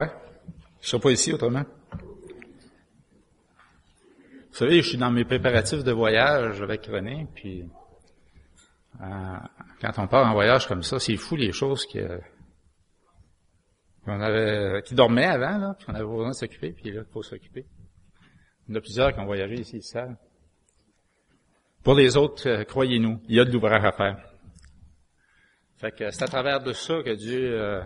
Je ne serai pas ici autrement. Vous savez, je suis dans mes préparatifs de voyage avec René, puis quand on part en voyage comme ça, c'est fou les choses qui dormaient avant, là, puis on avait besoin de s'occuper, puis là, il faut s'occuper. Il y en a plusieurs qui ont voyagé ici, ils savent. Pour les autres, croyez-nous, il y a de l'ouvrage à faire. Fait que c'est à travers de ça que Dieu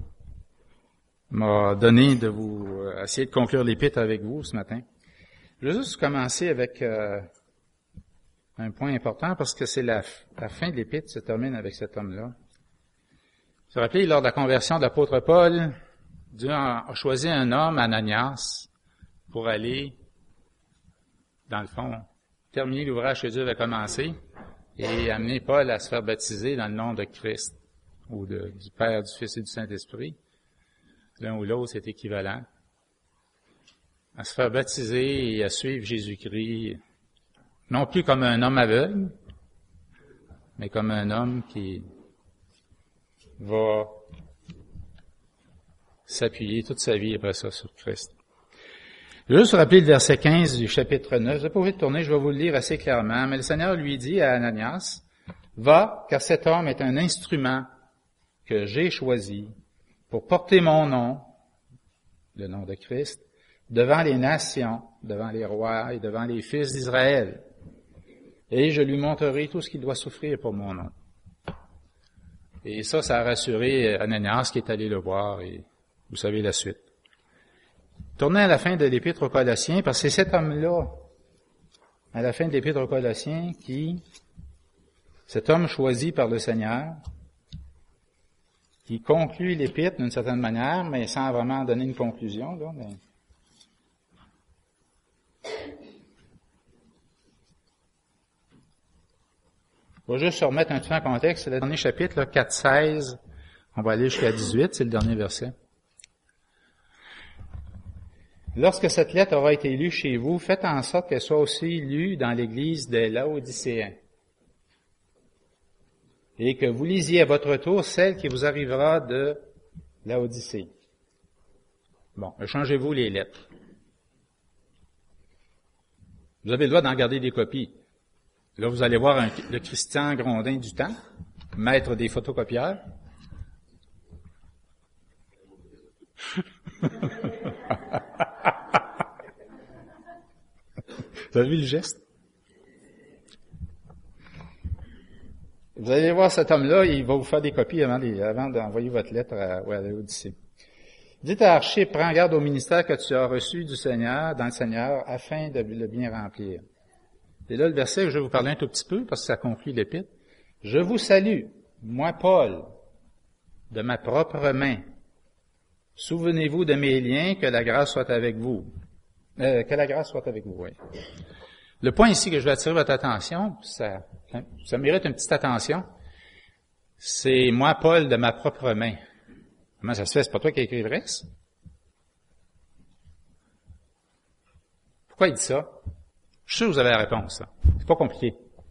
m'a donné de vous essayer de conclure l'épître avec vous ce matin. Je vais juste commencer avec un point important parce que c'est la fin de l'épître se termine avec cet homme-là. Vous vous rappelez, lors de la conversion de l'apôtre Paul, Dieu a choisi un homme, Ananias, pour aller, dans le fond, terminer l'ouvrage que Dieu avait commencé et amener Paul à se faire baptiser dans le nom de Christ ou du Père, du Fils et du Saint-Esprit. L'un ou l'autre, c'est équivalent. À se faire baptiser et à suivre Jésus-Christ, non plus comme un homme aveugle, mais comme un homme qui va s'appuyer toute sa vie après ça sur Christ. Je vais juste rappeler le verset 15 du chapitre 9. Je vais pas vous tourner, je vais vous le lire assez clairement. Mais le Seigneur lui dit à Ananias, « Va, car cet homme est un instrument que j'ai choisi pour porter mon nom, le nom de Christ, devant les nations, devant les rois et devant les fils d'Israël. Et je lui montrerai tout ce qu'il doit souffrir pour mon nom. » Et ça a rassuré Ananias qui est allé le voir et vous savez la suite. Tournez à la fin de l'Épître aux Colossiens, parce que c'est cet homme-là, à la fin de l'Épître aux Colossiens, cet homme choisi par le Seigneur, qui conclut l'Épître d'une certaine manière, mais sans vraiment donner une conclusion, là, mais on va juste se remettre un petit peu en contexte. C'est le dernier chapitre, là, 4-16. On va aller jusqu'à 18, c'est le dernier verset. Lorsque cette lettre aura été lue chez vous, faites en sorte qu'elle soit aussi lue dans l'église des Laodicéens. Et que vous lisiez à votre tour celle qui vous arrivera de Laodicée. Bon, changez-vous les lettres. Vous avez le droit d'en garder des copies. Là, vous allez voir le Christian Grondin du temps, maître des photocopieurs. Vous avez vu le geste? Vous allez voir cet homme-là, il va vous faire des copies avant d'envoyer votre lettre à l'Odyssée. Dites à Archip, prends garde au ministère que tu as reçu du Seigneur, dans le Seigneur, afin de le bien remplir. Et là, le verset que je vais vous parler un tout petit peu, parce que ça conclut l'épître. Je vous salue, moi Paul, de ma propre main. Souvenez-vous de mes liens, que la grâce soit avec vous. Que la grâce soit avec vous, oui. Le point ici que je vais attirer votre attention, ça mérite une petite attention, c'est moi Paul de ma propre main. Comment ça se fait? C'est pas toi qui as écrit le reste? Pourquoi il dit ça? Je suis sûr que vous avez la réponse, là. C'est pas compliqué.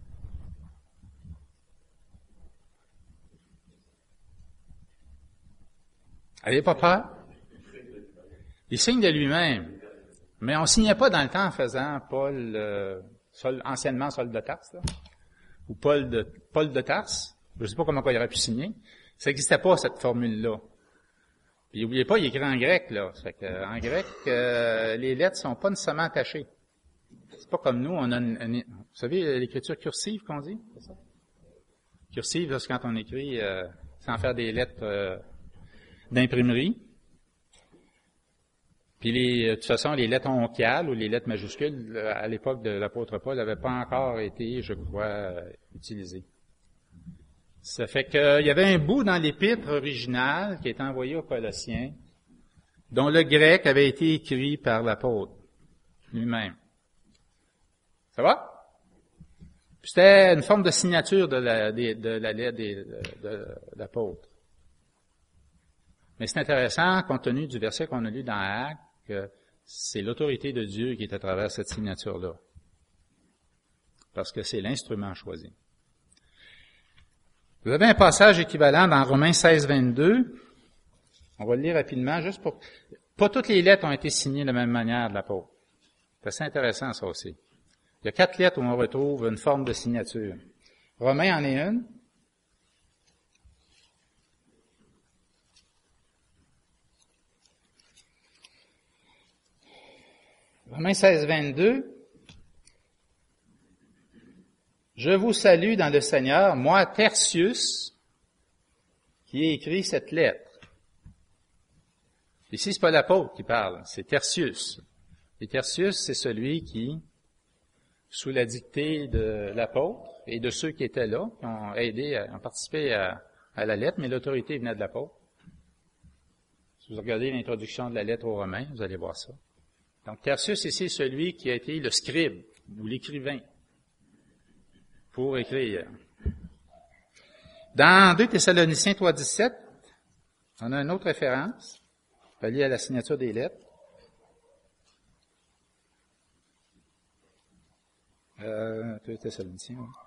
N'ayez pas peur. Il signe de lui-même. Mais on signait pas dans le temps en faisant Paul, anciennement Saul de Tarse, là, ou Paul de Tarse. Je sais pas comment il aurait pu signer. Ça n'existait pas, cette formule-là. Puis n'oubliez pas, il écrit en grec, là. Ça fait que, en grec, les lettres sont pas nécessairement attachées. C'est pas comme nous, on a vous savez, l'écriture cursive qu'on dit, c'est ça? Cursive, là, c'est quand on écrit sans faire des lettres d'imprimerie. Puis de toute façon, les lettres oncales ou les lettres majuscules, à l'époque de l'apôtre Paul, n'avaient pas encore été, je crois, utilisées. Ça fait qu'il y avait un bout dans l'épître originale qui est envoyé aux Colossiens, dont le grec avait été écrit par l'apôtre lui-même. Ça va? Puis c'était une forme de signature de la lettre de l'apôtre. Mais c'est intéressant, compte tenu du verset qu'on a lu dans Actes, que c'est l'autorité de Dieu qui est à travers cette signature-là. Parce que c'est l'instrument choisi. Vous avez un passage équivalent dans Romains 16, 22. On va le lire rapidement, juste pour... Pas toutes les lettres ont été signées de la même manière de l'apôtre. C'est assez intéressant, ça aussi. Il y a 4 lettres où on retrouve une forme de signature. Romains en est une. Romains 16, 22. Je vous salue dans le Seigneur, moi, Tertius, qui ai écrit cette lettre. Ici, c'est pas l'apôtre qui parle, c'est Tertius. Et Tertius, c'est celui qui, sous la dictée de l'apôtre et de ceux qui étaient là, qui ont aidé, ont participé à la lettre, mais l'autorité venait de l'apôtre. Si vous regardez l'introduction de la lettre aux Romains, vous allez voir ça. Donc, Tertius, ici, c'est celui qui a été le scribe, ou l'écrivain, pour écrire. Dans 2 Thessaloniciens 3,17, on a une autre référence, reliée à la signature des lettres. 2 Thessaloniciens, oui.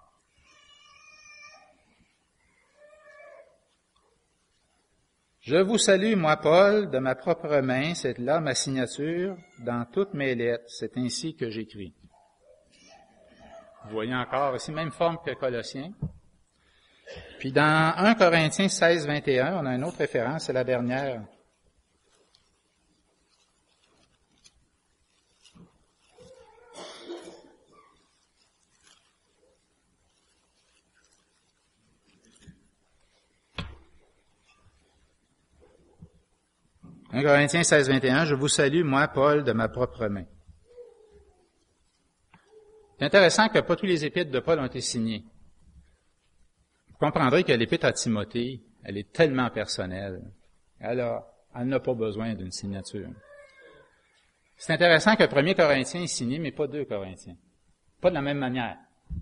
Je vous salue, moi, Paul, de ma propre main, c'est là ma signature dans toutes mes lettres. C'est ainsi que j'écris. Vous voyez encore ici, même forme que Colossiens. Puis dans 1 Corinthiens 16, 21, on a une autre référence, c'est la dernière. « 1 Corinthiens 16, 21, je vous salue, moi, Paul, de ma propre main. » C'est intéressant que pas tous les épîtres de Paul ont été signés. Vous comprendrez que l'épître à Timothée, elle est tellement personnelle. Alors, elle n'a pas besoin d'une signature. C'est intéressant que 1 Corinthiens est signé, mais pas 2 Corinthiens. Pas de la même manière.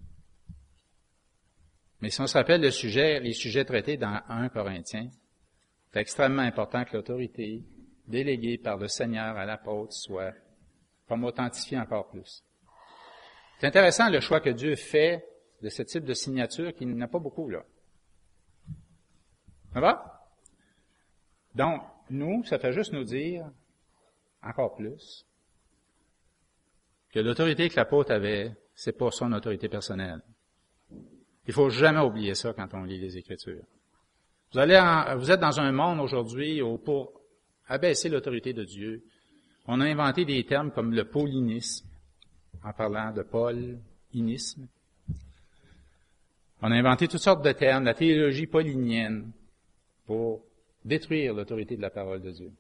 Mais si on se rappelle les sujets traités dans 1 Corinthiens, c'est extrêmement important que l'autorité déléguée par le Seigneur à l'apôtre soit comme authentifiée encore plus. C'est intéressant le choix que Dieu fait de ce type de signature qu'il n'y en a pas beaucoup là. Ça va? Donc, nous, ça fait juste nous dire, encore plus, que l'autorité que l'apôtre avait, c'est pas son autorité personnelle. Il faut jamais oublier ça quand on lit les Écritures. Vous êtes dans un monde aujourd'hui où pour abaisser l'autorité de Dieu, on a inventé des termes comme le paulinisme, en parlant de paulinisme. On a inventé toutes sortes de termes, la théologie paulinienne, pour détruire l'autorité de la parole de Dieu.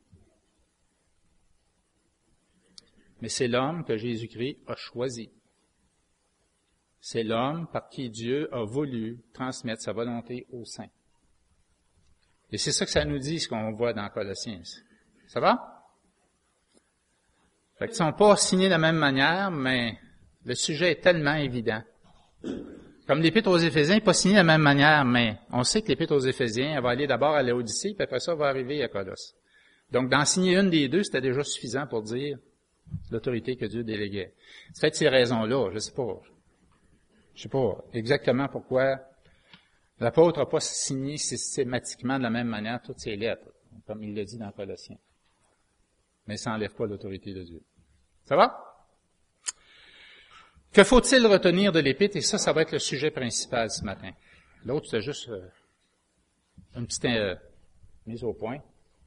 Mais c'est l'homme que Jésus-Christ a choisi. C'est l'homme par qui Dieu a voulu transmettre sa volonté aux saints. Et c'est ça que ça nous dit, ce qu'on voit dans Colossiens. Ça va? Fait qu'ils ne sont pas signés de la même manière, mais le sujet est tellement évident. Comme l'Épître aux Éphésiens n'est pas signé de la même manière, mais on sait que l'Épître aux Éphésiens, elle va aller d'abord à Laodicée, puis après ça, elle va arriver à Colosse. Donc, d'en signer une des deux, c'était déjà suffisant pour dire l'autorité que Dieu déléguait. C'est fait ces raisons-là, je sais pas exactement pourquoi l'apôtre n'a pas signé systématiquement de la même manière toutes ses lettres, comme il le dit dans Colossiens. Mais ça n'enlève pas l'autorité de Dieu. Ça va? Que faut-il retenir de l'Épître? Et ça va être le sujet principal ce matin. L'autre, c'est juste une petite mise au point.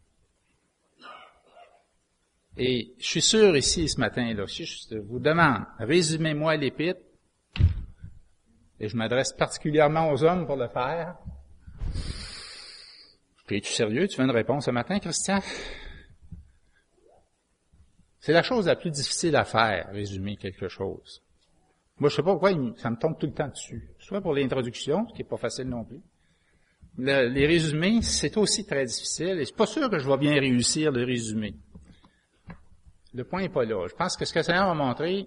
Et je suis sûr ici ce matin, là, si je vous demande, résumez-moi l'Épître, et je m'adresse particulièrement aux hommes pour le faire. Puis, es-tu sérieux? Tu veux une réponse ce matin, Christian? C'est la chose la plus difficile à faire, résumer quelque chose. Moi, je sais pas pourquoi ça me tombe tout le temps dessus. Soit pour l'introduction, ce qui est pas facile non plus. Les résumés, c'est aussi très difficile, et c'est pas sûr que je vais bien réussir le résumé. Le point n'est pas là. Je pense que ce que le Seigneur m'a montré,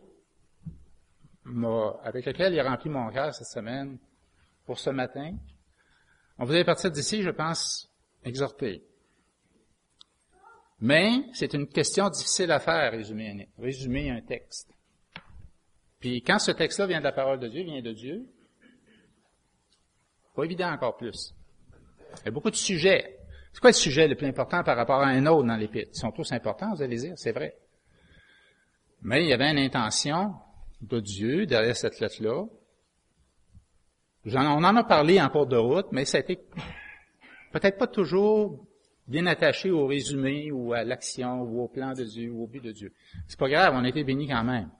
avec lequel il a rempli mon cœur cette semaine, pour ce matin, on vous allez partir d'ici, je pense, exhorté. Mais c'est une question difficile à faire, résumer un texte. Puis quand ce texte-là vient de la parole de Dieu, pas évident encore plus. Il y a beaucoup de sujets. C'est quoi le sujet le plus important par rapport à un autre dans l'Épître? Ils sont tous importants, vous allez dire, c'est vrai. Mais il y avait une intention de Dieu derrière cette lettre-là. On en a parlé en cours de route, mais ça a été peut-être pas toujours bien attaché au résumé ou à l'action ou au plan de Dieu ou au but de Dieu. C'est pas grave, on a été bénis quand même.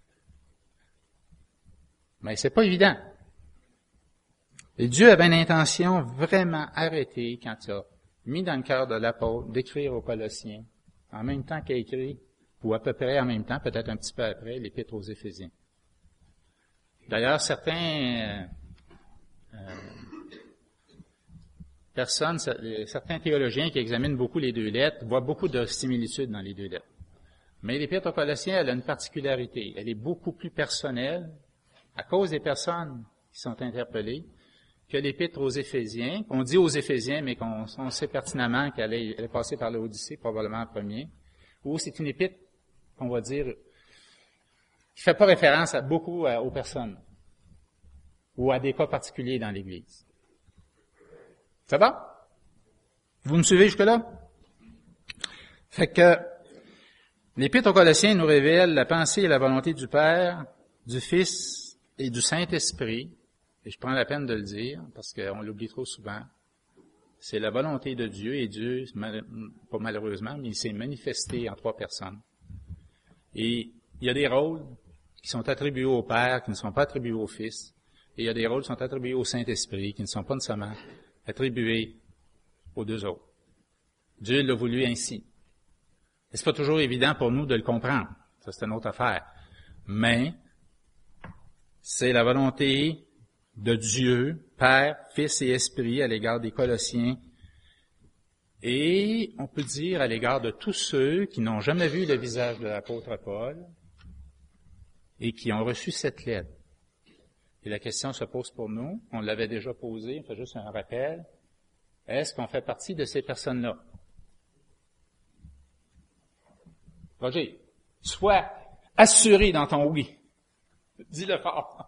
Mais c'est pas évident. Et Dieu avait une intention vraiment arrêtée quand il a mis dans le cœur de l'apôtre d'écrire aux Colossiens, en même temps qu'il a écrit, ou à peu près en même temps, peut-être un petit peu après, l'Épître aux Éphésiens. D'ailleurs, certains théologiens qui examinent beaucoup les deux lettres voient beaucoup de similitudes dans les deux lettres. Mais l'Épître aux Colossiens, elle a une particularité. Elle est beaucoup plus personnelle, à cause des personnes qui sont interpellées, que l'Épître aux Éphésiens, qu'on dit aux Éphésiens, mais on sait pertinemment qu'elle est passée par l'Odyssée, probablement en premier, ou c'est une épître, qu'on va dire, qui fait pas référence beaucoup aux personnes, ou à des cas particuliers dans l'Église. Ça va? Vous me suivez jusque-là? Fait que l'Épître aux Colossiens nous révèle la pensée et la volonté du Père, du Fils et du Saint-Esprit. Et je prends la peine de le dire, parce qu'on l'oublie trop souvent. C'est la volonté de Dieu, et Dieu, pas malheureusement, mais il s'est manifesté en trois personnes. Et il y a des rôles qui sont attribués au Père, qui ne sont pas attribués au Fils. Et il y a des rôles qui sont attribués au Saint-Esprit, qui ne sont pas nécessairement attribués aux deux autres. Dieu l'a voulu ainsi. Et c'est pas toujours évident pour nous de le comprendre. Ça, c'est une autre affaire. Mais, c'est la volonté de Dieu, Père, Fils et Esprit à l'égard des Colossiens, et on peut dire à l'égard de tous ceux qui n'ont jamais vu le visage de l'apôtre Paul et qui ont reçu cette lettre. Et la question se pose pour nous, on l'avait déjà posée, on fait juste un rappel, est-ce qu'on fait partie de ces personnes-là? Roger, sois assuré dans ton oui. Dis-le fort.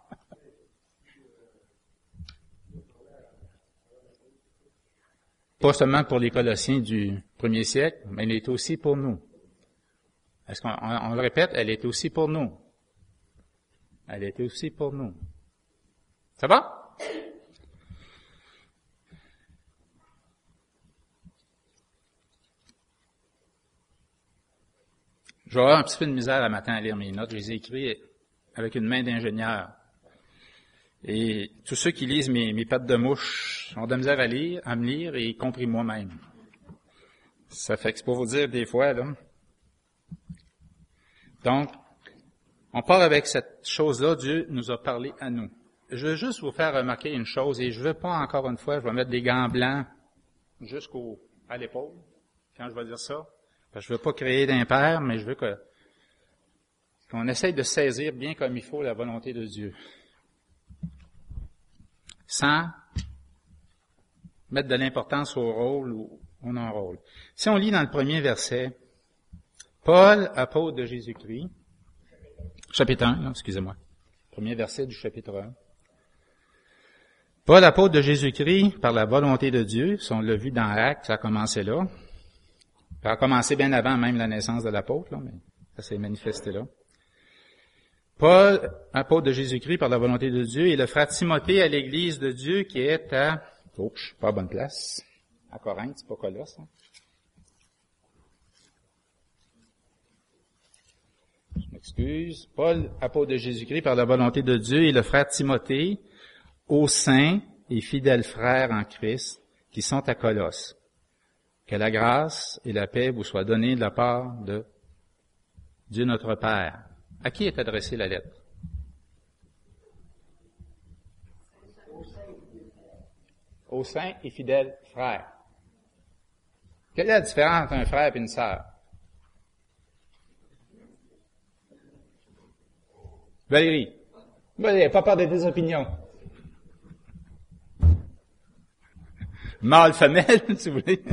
Pas seulement pour les Colossiens du premier siècle, mais elle est aussi pour nous. Est-ce qu'on le répète? Elle est aussi pour nous. Elle est aussi pour nous. Ça va? Je vais avoir un petit peu de misère le matin à lire mes notes. Je les ai écrites avec une main d'ingénieur. Et tous ceux qui lisent mes pattes de mouche ont de la misère à me lire, y compris moi-même. Ça fait que c'est pour vous dire des fois, là. Donc, on part avec cette chose-là, Dieu nous a parlé à nous. Je veux juste vous faire remarquer une chose, et je veux pas encore une fois, je vais mettre des gants blancs à l'épaule, quand je vais dire ça. Parce que je veux pas créer d'impair, mais je veux qu'on essaye de saisir bien comme il faut la volonté de Dieu. Sans mettre de l'importance au rôle ou au non-rôle. Si on lit dans le premier verset, Paul, apôtre de Jésus-Christ, chapitre 1, excusez-moi, premier verset du chapitre 1. Paul, apôtre de Jésus-Christ, par la volonté de Dieu, si on l'a vu dans Actes, ça a commencé là. Ça a commencé bien avant même la naissance de l'apôtre, là, mais ça s'est manifesté là. Paul, apôtre de Jésus-Christ par la volonté de Dieu, et le frère Timothée à l'église de Dieu qui est à... Oh, je suis pas à bonne place. À Corinthe, c'est pas Colosse. Hein? Je m'excuse. Paul, apôtre de Jésus-Christ par la volonté de Dieu, et le frère Timothée aux saints et fidèles frères en Christ qui sont à Colosse. Que la grâce et la paix vous soient données de la part de Dieu notre Père. À qui est adressée la lettre? Aux saints et fidèles frères. Quelle est la différence entre un frère et une sœur? Valérie. Valérie, pas peur de tes opinions. Mâle, femelle, si vous voulez.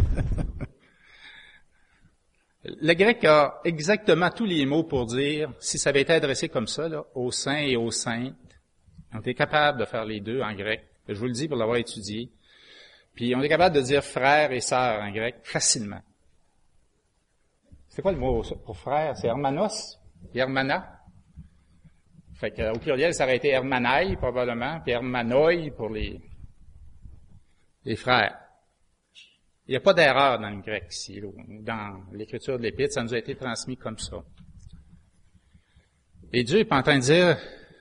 Le grec a exactement tous les mots pour dire, si ça avait été adressé comme ça, là, aux saints et aux saintes, on était capable de faire les deux en grec. Je vous le dis pour l'avoir étudié. Puis on est capable de dire frère et sœur en grec facilement. C'est quoi le mot pour frère? C'est hermanos, hermana. Fait qu'au pluriel, ça aurait été hermanai probablement, puis hermanoi pour les frères. Il n'y a pas d'erreur dans le grec ici, dans l'écriture de l'Épître, ça nous a été transmis comme ça. Et Dieu n'est pas en train de dire,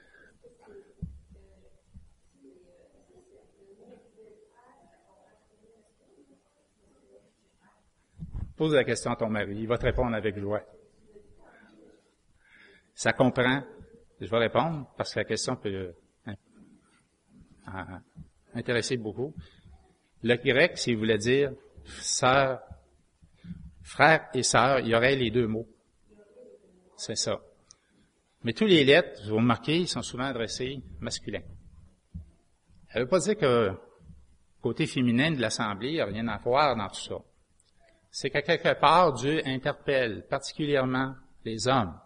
pose la question à ton mari, il va te répondre avec joie. Ça comprend, je vais répondre parce que la question peut intéresser beaucoup. Le grec, s'il voulait dire sœur, frère et sœur, il y aurait les deux mots. C'est ça. Mais tous les lettres, vous remarquez, ils sont souvent adressés masculins. Ça ne veut pas dire que côté féminin de l'Assemblée, il n'y a rien à voir dans tout ça. C'est qu'à quelque part, Dieu interpelle particulièrement les hommes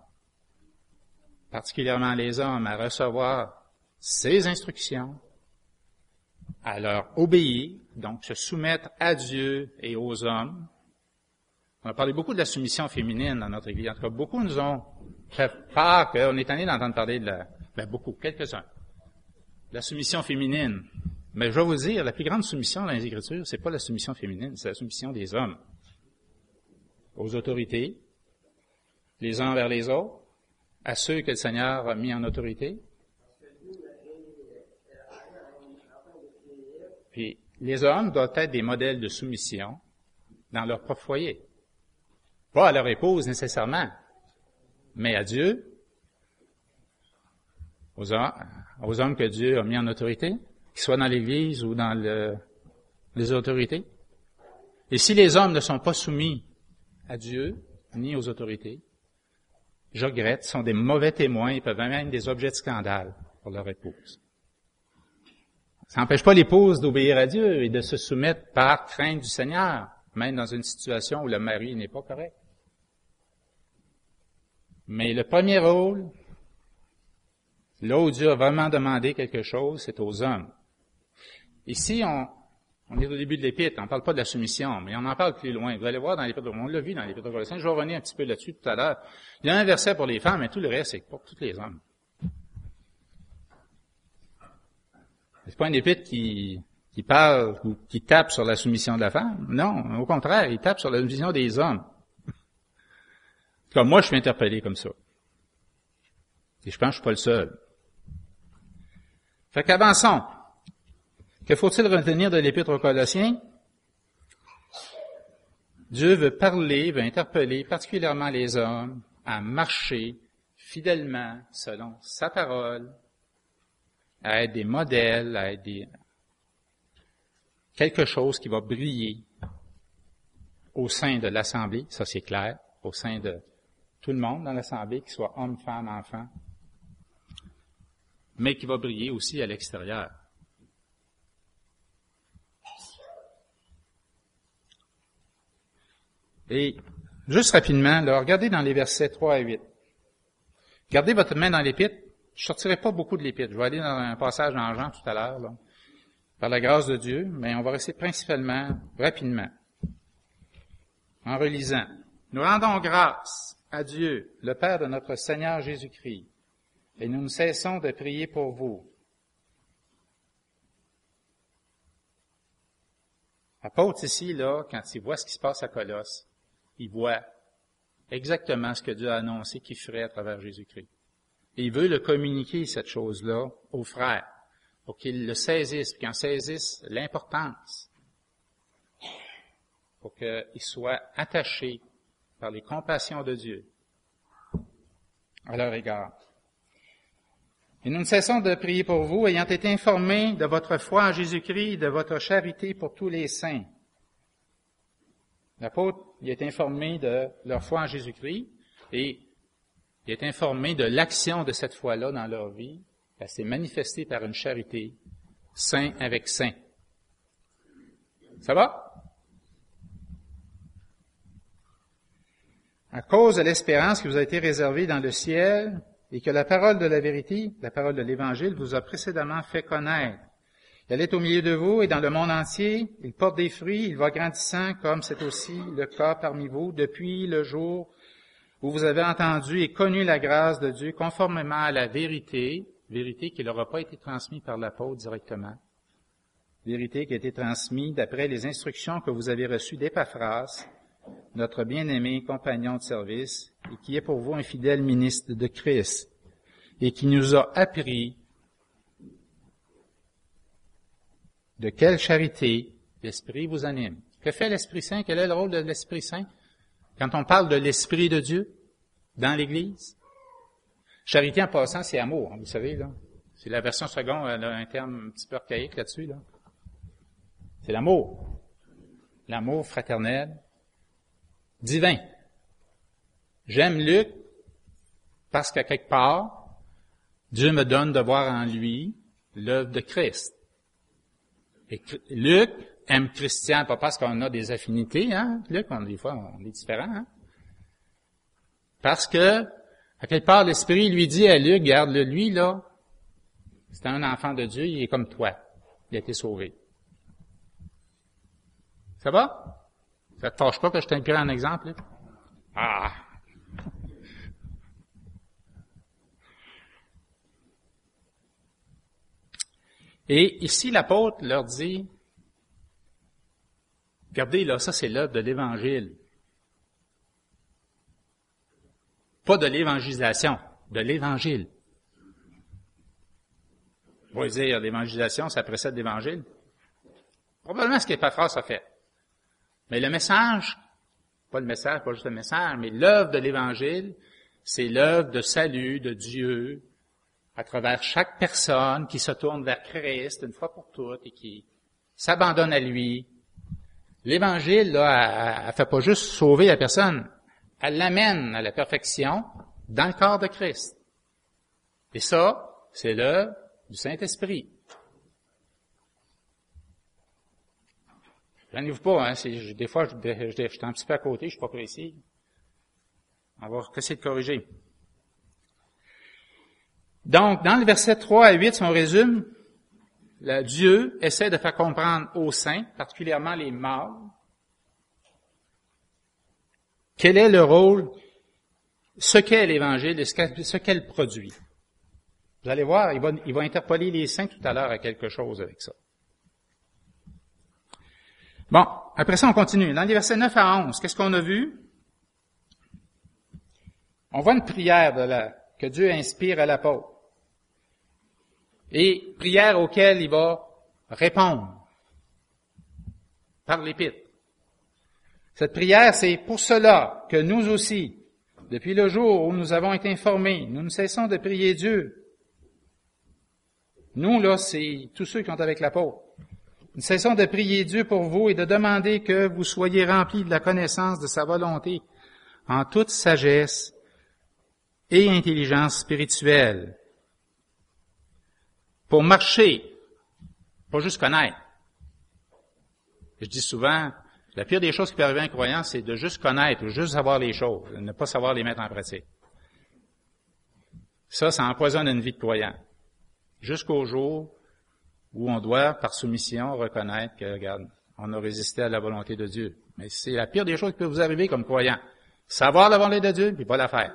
à recevoir ses instructions, à leur obéir, donc se soumettre à Dieu et aux hommes. On a parlé beaucoup de la soumission féminine dans notre Église. En tout cas, beaucoup nous ont fait part qu'on est tanné d'entendre parler de quelques-uns, de la soumission féminine. Mais je vais vous dire, la plus grande soumission dans les Écritures, c'est pas la soumission féminine, c'est la soumission des hommes aux autorités, les uns envers les autres, à ceux que le Seigneur a mis en autorité. Puis, les hommes doivent être des modèles de soumission dans leur propre foyer. Pas à leur épouse nécessairement, mais à Dieu, aux hommes que Dieu a mis en autorité, qu'ils soient dans l'Église ou dans les autorités. Et si les hommes ne sont pas soumis à Dieu, ni aux autorités, je regrette, sont des mauvais témoins, ils peuvent même être des objets de scandale pour leur épouse. Ça n'empêche pas l'épouse d'obéir à Dieu et de se soumettre par crainte du Seigneur, même dans une situation où le mari n'est pas correct. Mais le premier rôle, là où Dieu a vraiment demandé quelque chose, c'est aux hommes. Ici, on est au début de l'Épître, on ne parle pas de la soumission, mais on en parle plus loin. Vous allez voir dans l'Épître, on l'a vu dans l'Épître aux Colossiens, je vais revenir un petit peu là-dessus tout à l'heure. Il y a un verset pour les femmes, mais tout le reste, c'est pour tous les hommes. C'est pas une épître qui parle ou qui tape sur la soumission de la femme. Non, au contraire, il tape sur la soumission des hommes. Comme moi, je suis interpellé comme ça. Et je pense que je suis pas le seul. Fait qu'avançons. Que faut-il retenir de l'Épître aux Colossiens? Dieu veut parler, veut interpeller particulièrement les hommes à marcher fidèlement selon sa parole, à être des modèles, à être quelque chose qui va briller au sein de l'Assemblée, ça c'est clair, au sein de tout le monde dans l'Assemblée, qu'il soit homme, femme, enfant, mais qui va briller aussi à l'extérieur. Et juste rapidement, là, regardez dans les versets 3 à 8. Gardez votre main dans l'Épître. Je sortirai pas beaucoup de l'Épître. Je vais aller dans un passage dans Jean tout à l'heure, là, par la grâce de Dieu, mais on va rester principalement, rapidement, en relisant. Nous rendons grâce à Dieu, le Père de notre Seigneur Jésus-Christ, et nous ne cessons de prier pour vous. L'apôtre ici, là, quand il voit ce qui se passe à Colosse, il voit exactement ce que Dieu a annoncé qu'il ferait à travers Jésus-Christ. Et il veut le communiquer, cette chose-là, aux frères, pour qu'ils le saisissent, qu'ils en saisissent l'importance, pour qu'ils soient attachés par les compassions de Dieu à leur égard. Et nous ne cessons de prier pour vous, ayant été informés de votre foi en Jésus-Christ et de votre charité pour tous les saints. L'apôtre, il est informé de leur foi en Jésus-Christ et il est informé de l'action de cette foi-là dans leur vie. Elle s'est manifestée par une charité, saint avec saint. Ça va? À cause de l'espérance qui vous a été réservée dans le ciel et que la parole de la vérité, la parole de l'Évangile, vous a précédemment fait connaître. Elle est au milieu de vous et dans le monde entier. Il porte des fruits, il va grandissant, comme c'est aussi le cas parmi vous depuis le jour où vous avez entendu et connu la grâce de Dieu conformément à la vérité qui n'aura pas été transmise par l'apôtre directement, vérité qui a été transmise d'après les instructions que vous avez reçues d'Épaphras, notre bien-aimé compagnon de service, et qui est pour vous un fidèle ministre de Christ, et qui nous a appris de quelle charité l'Esprit vous anime. Que fait l'Esprit Saint? Quel est le rôle de l'Esprit Saint? Quand on parle de l'Esprit de Dieu dans l'Église, charité en passant, c'est amour, hein, vous savez, là. C'est la version seconde, elle a un terme un petit peu archaïque là-dessus, là. C'est l'amour. L'amour fraternel, divin. J'aime Luc parce qu'à quelque part, Dieu me donne de voir en lui l'œuvre de Christ. Et Luc aime Christian, pas parce qu'on a des affinités, hein. Luc, des fois, on est différents, hein. Parce que, à quelque part, l'Esprit lui dit à Luc, garde-le, lui, là, c'est un enfant de Dieu, il est comme toi. Il a été sauvé. Ça va? Ça te fâche pas que je t'inspire un exemple, là? Ah! Et ici, l'apôtre leur dit, regardez, là, ça c'est l'œuvre de l'Évangile. Pas de l'évangélisation, de l'Évangile. Vous allez dire, l'évangélisation, ça précède l'Évangile. Probablement ce qu'Épaphras a fait. Mais le message, pas juste le message, mais l'œuvre de l'Évangile, c'est l'œuvre de salut de Dieu à travers chaque personne qui se tourne vers Christ une fois pour toutes et qui s'abandonne à lui. L'Évangile, là, elle fait pas juste sauver la personne, elle l'amène à la perfection dans le corps de Christ. Et ça, c'est l'œuvre du Saint-Esprit. Prenez-vous pas, hein, des fois, je suis un petit peu à côté, je suis pas précis. On va essayer de corriger. Donc, dans le verset 3 à 8, si on résume, Dieu essaie de faire comprendre aux saints, particulièrement les mâles, quel est le rôle, ce qu'est l'Évangile et ce qu'elle produit. Vous allez voir, il va interpeller les saints tout à l'heure à quelque chose avec ça. Bon, après ça, on continue. Dans les versets 9 à 11, qu'est-ce qu'on a vu? On voit une prière que Dieu inspire à l'apôtre. Et prière auquel il va répondre par l'Épître. Cette prière, c'est pour cela que nous aussi, depuis le jour où nous avons été informés, nous ne cessons de prier Dieu. Nous, là, c'est tous ceux qui sont avec l'apôtre. Nous cessons de prier Dieu pour vous et de demander que vous soyez remplis de la connaissance de sa volonté en toute sagesse et intelligence spirituelle pour marcher, pas juste connaître. Je dis souvent, la pire des choses qui peut arriver à un croyant, c'est de juste connaître ou juste savoir les choses, de ne pas savoir les mettre en pratique. Ça empoisonne une vie de croyant. Jusqu'au jour où on doit, par soumission, reconnaître que, regarde, on a résisté à la volonté de Dieu. Mais c'est la pire des choses qui peut vous arriver comme croyant. Savoir la volonté de Dieu, puis pas la faire.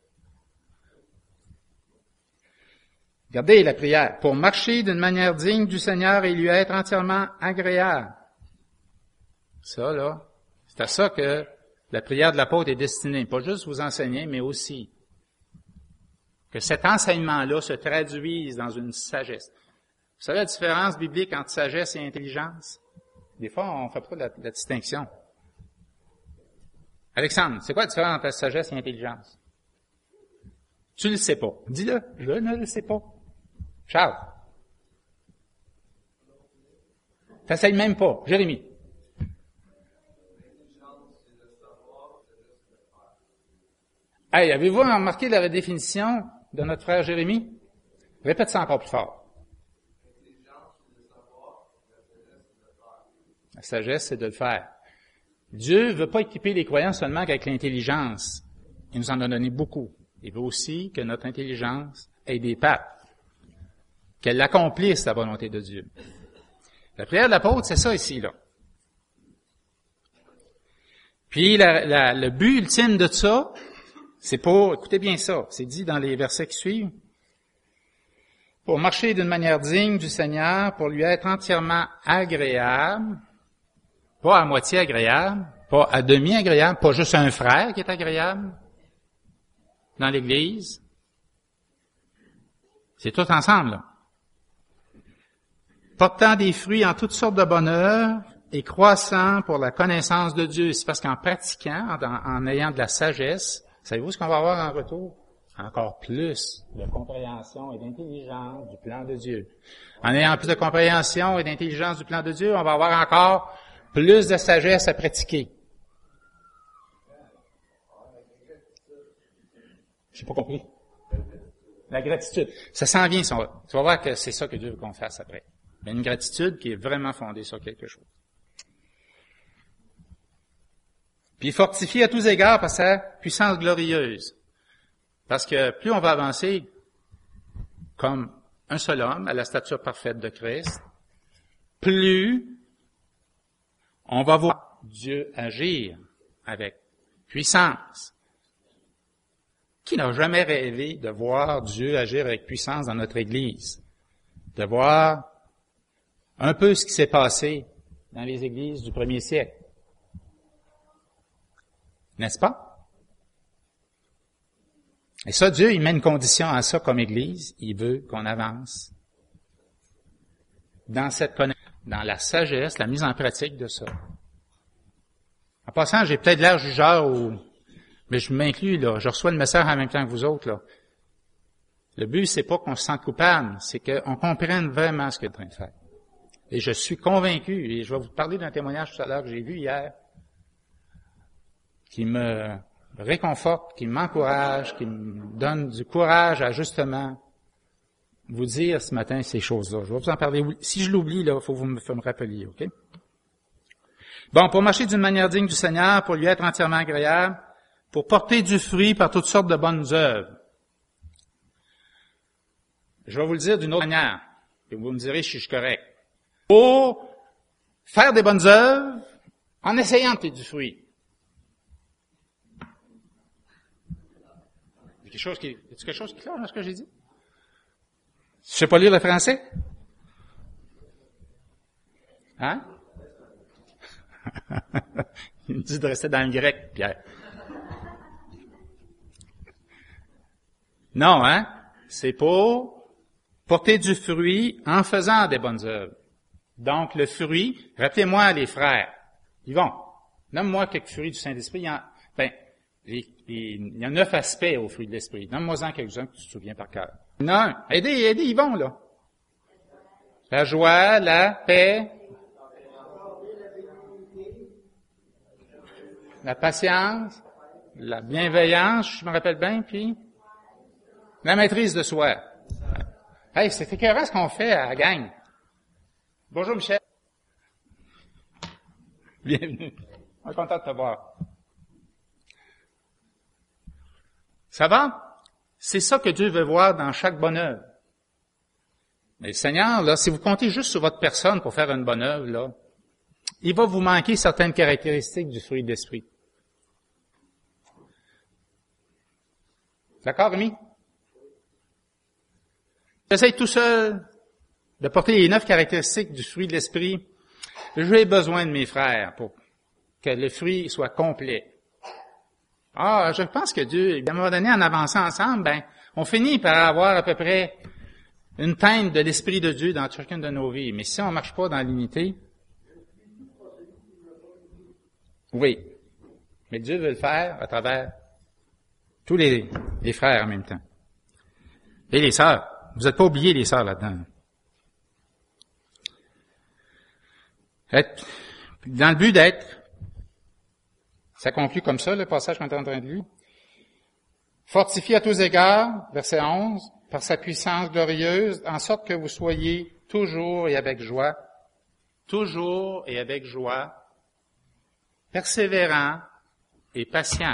Regardez la prière. Pour marcher d'une manière digne du Seigneur et lui être entièrement agréable. Ça, là, c'est à ça que la prière de l'apôtre est destinée. Pas juste vous enseigner, mais aussi que cet enseignement-là se traduise dans une sagesse. Vous savez la différence biblique entre sagesse et intelligence? Des fois, on ne fait pas la distinction. Alexandre, c'est quoi la différence entre sagesse et intelligence? Tu ne le sais pas. Dis-le. Je ne le sais pas. Charles. T'essayes même pas. Jérémie. Hey, avez-vous remarqué la redéfinition de notre frère Jérémie? Répète ça encore plus fort. La sagesse, c'est de le faire. Dieu ne veut pas équiper les croyants seulement avec l'intelligence. Il nous en a donné beaucoup. Il veut aussi que notre intelligence ait des pattes, qu'elle accomplisse la volonté de Dieu. La prière de l'apôtre, c'est ça ici, là. Puis le but ultime de ça, c'est pour, écoutez bien ça, c'est dit dans les versets qui suivent, pour marcher d'une manière digne du Seigneur, pour lui être entièrement agréable, pas à moitié agréable, pas à demi agréable, pas juste un frère qui est agréable dans l'Église. C'est tout ensemble, là. Portant des fruits en toutes sortes de bonheur et croissant pour la connaissance de Dieu. C'est parce qu'en pratiquant, en ayant de la sagesse, savez-vous ce qu'on va avoir en retour? Encore plus de compréhension et d'intelligence du plan de Dieu. En ayant plus de compréhension et d'intelligence du plan de Dieu, on va avoir encore plus de sagesse à pratiquer. J'ai pas compris. La gratitude. Ça s'en vient, ça. Tu vas voir que c'est ça que Dieu veut qu'on fasse après. Mais une gratitude qui est vraiment fondée sur quelque chose. Puis fortifié à tous égards par sa puissance glorieuse. Parce que plus on va avancer comme un seul homme à la stature parfaite de Christ, plus on va voir Dieu agir avec puissance. Qui n'a jamais rêvé de voir Dieu agir avec puissance dans notre Église? De voir un peu ce qui s'est passé dans les églises du premier siècle. N'est-ce pas? Et ça, Dieu, il met une condition à ça comme Église. Il veut qu'on avance dans cette connaissance, dans la sagesse, la mise en pratique de ça. En passant, j'ai peut-être l'air jugeur mais je m'inclus, là. Je reçois le message en même temps que vous autres, là. Le but, c'est pas qu'on se sente coupable, c'est qu'on comprenne vraiment ce qu'il est en train de faire. Et je suis convaincu, et je vais vous parler d'un témoignage tout à l'heure que j'ai vu hier, qui me réconforte, qui m'encourage, qui me donne du courage à justement vous dire ce matin ces choses-là. Je vais vous en parler. Si je l'oublie, là, il faut que vous me rappeliez, OK? Bon, pour marcher d'une manière digne du Seigneur, pour lui être entièrement agréable, pour porter du fruit par toutes sortes de bonnes œuvres. Je vais vous le dire d'une autre manière, et vous me direz si je suis correct. Pour faire des bonnes œuvres en essayant de porter du fruit. Y a-t-il quelque chose qui est clair dans ce que j'ai dit? Je sais pas lire le français? Hein? Il me dit de rester dans le grec, Pierre. Non, hein? C'est pour porter du fruit en faisant des bonnes œuvres. Donc, le fruit, rappelez-moi les frères. Yvon, nomme-moi quelques fruits du Saint-Esprit. Il y a 9 aspects au fruit de l'Esprit. Nomme-moi-en quelques-uns que tu te souviens par cœur. Non, aidez Yvon, là. La joie, la paix, la patience, la bienveillance, je me rappelle bien, puis la maîtrise de soi. Hey, c'est écœurant ce qu'on fait à la gang. Bonjour Michel. Bienvenue. On est content de te voir. Ça va? C'est ça que Dieu veut voir dans chaque bonne œuvre. Mais le Seigneur, là, si vous comptez juste sur votre personne pour faire une bonne œuvre, là, il va vous manquer certaines caractéristiques du fruit de l'Esprit. D'accord, Rémi? J'essaie tout seul de porter les 9 caractéristiques du fruit de l'Esprit. J'ai besoin de mes frères pour que le fruit soit complet. Je pense que Dieu, à un moment donné, en avançant ensemble, on finit par avoir à peu près une teinte de l'Esprit de Dieu dans chacune de nos vies. Mais si on ne marche pas dans l'unité, oui. Mais Dieu veut le faire à travers tous les frères en même temps. Et les sœurs. Vous n'êtes pas oubliés, les sœurs, là-dedans. Dans le but d'être, ça conclut comme ça, le passage qu'on est en train de lire. Fortifié à tous égards, verset 11, par sa puissance glorieuse, en sorte que vous soyez toujours et avec joie, persévérants et patients.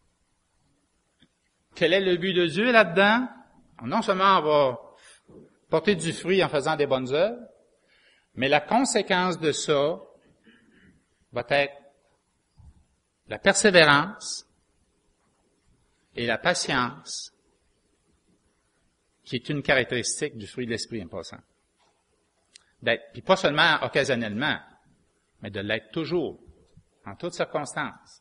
Quel est le but de Dieu là-dedans? Non seulement on va porter du fruit en faisant des bonnes œuvres, Mais la conséquence de ça va être la persévérance et la patience, qui est une caractéristique du fruit de l'esprit en passant. Puis pas seulement occasionnellement, mais de l'être toujours, en toutes circonstances.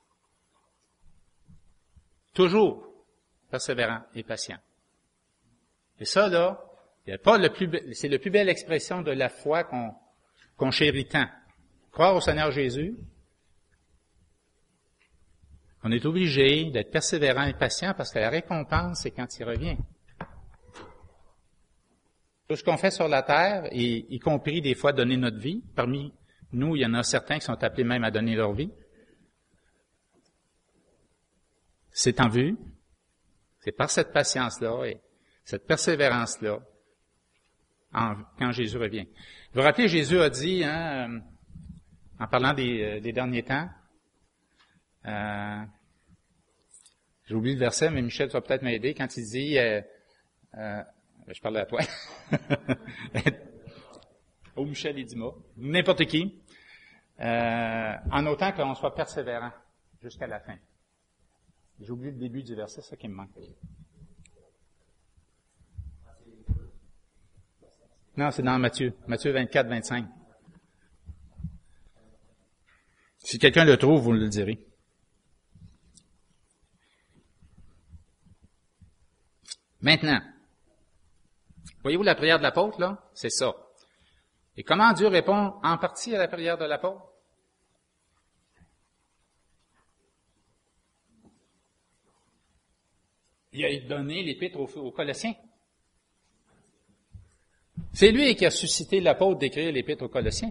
Toujours persévérant et patient. Et ça, là, c'est la plus belle expression de la foi qu'on chérit tant. Croire au Seigneur Jésus, on est obligé d'être persévérant et patient parce que la récompense, c'est quand il revient. Tout ce qu'on fait sur la terre, y compris des fois donner notre vie, parmi nous, il y en a certains qui sont appelés même à donner leur vie, c'est en vue, c'est par cette patience-là et cette persévérance-là, quand Jésus revient. Vous vous rappelez, Jésus a dit, en parlant des derniers temps, j'ai oublié le verset, mais Michel, tu vas peut-être m'aider, quand il dit, je parle à toi, ou Michel Edima, n'importe qui, en autant qu'on soit persévérant jusqu'à la fin. J'ai oublié le début du verset, c'est ça qui me manque. Non, c'est dans Matthieu 24, 25. Si quelqu'un le trouve, vous le direz. Maintenant, voyez-vous la prière de l'apôtre, là? C'est ça. Et comment Dieu répond en partie à la prière de l'apôtre? Il a donné l'épître aux Colossiens. C'est lui qui a suscité l'apôtre d'écrire l'épître aux Colossiens.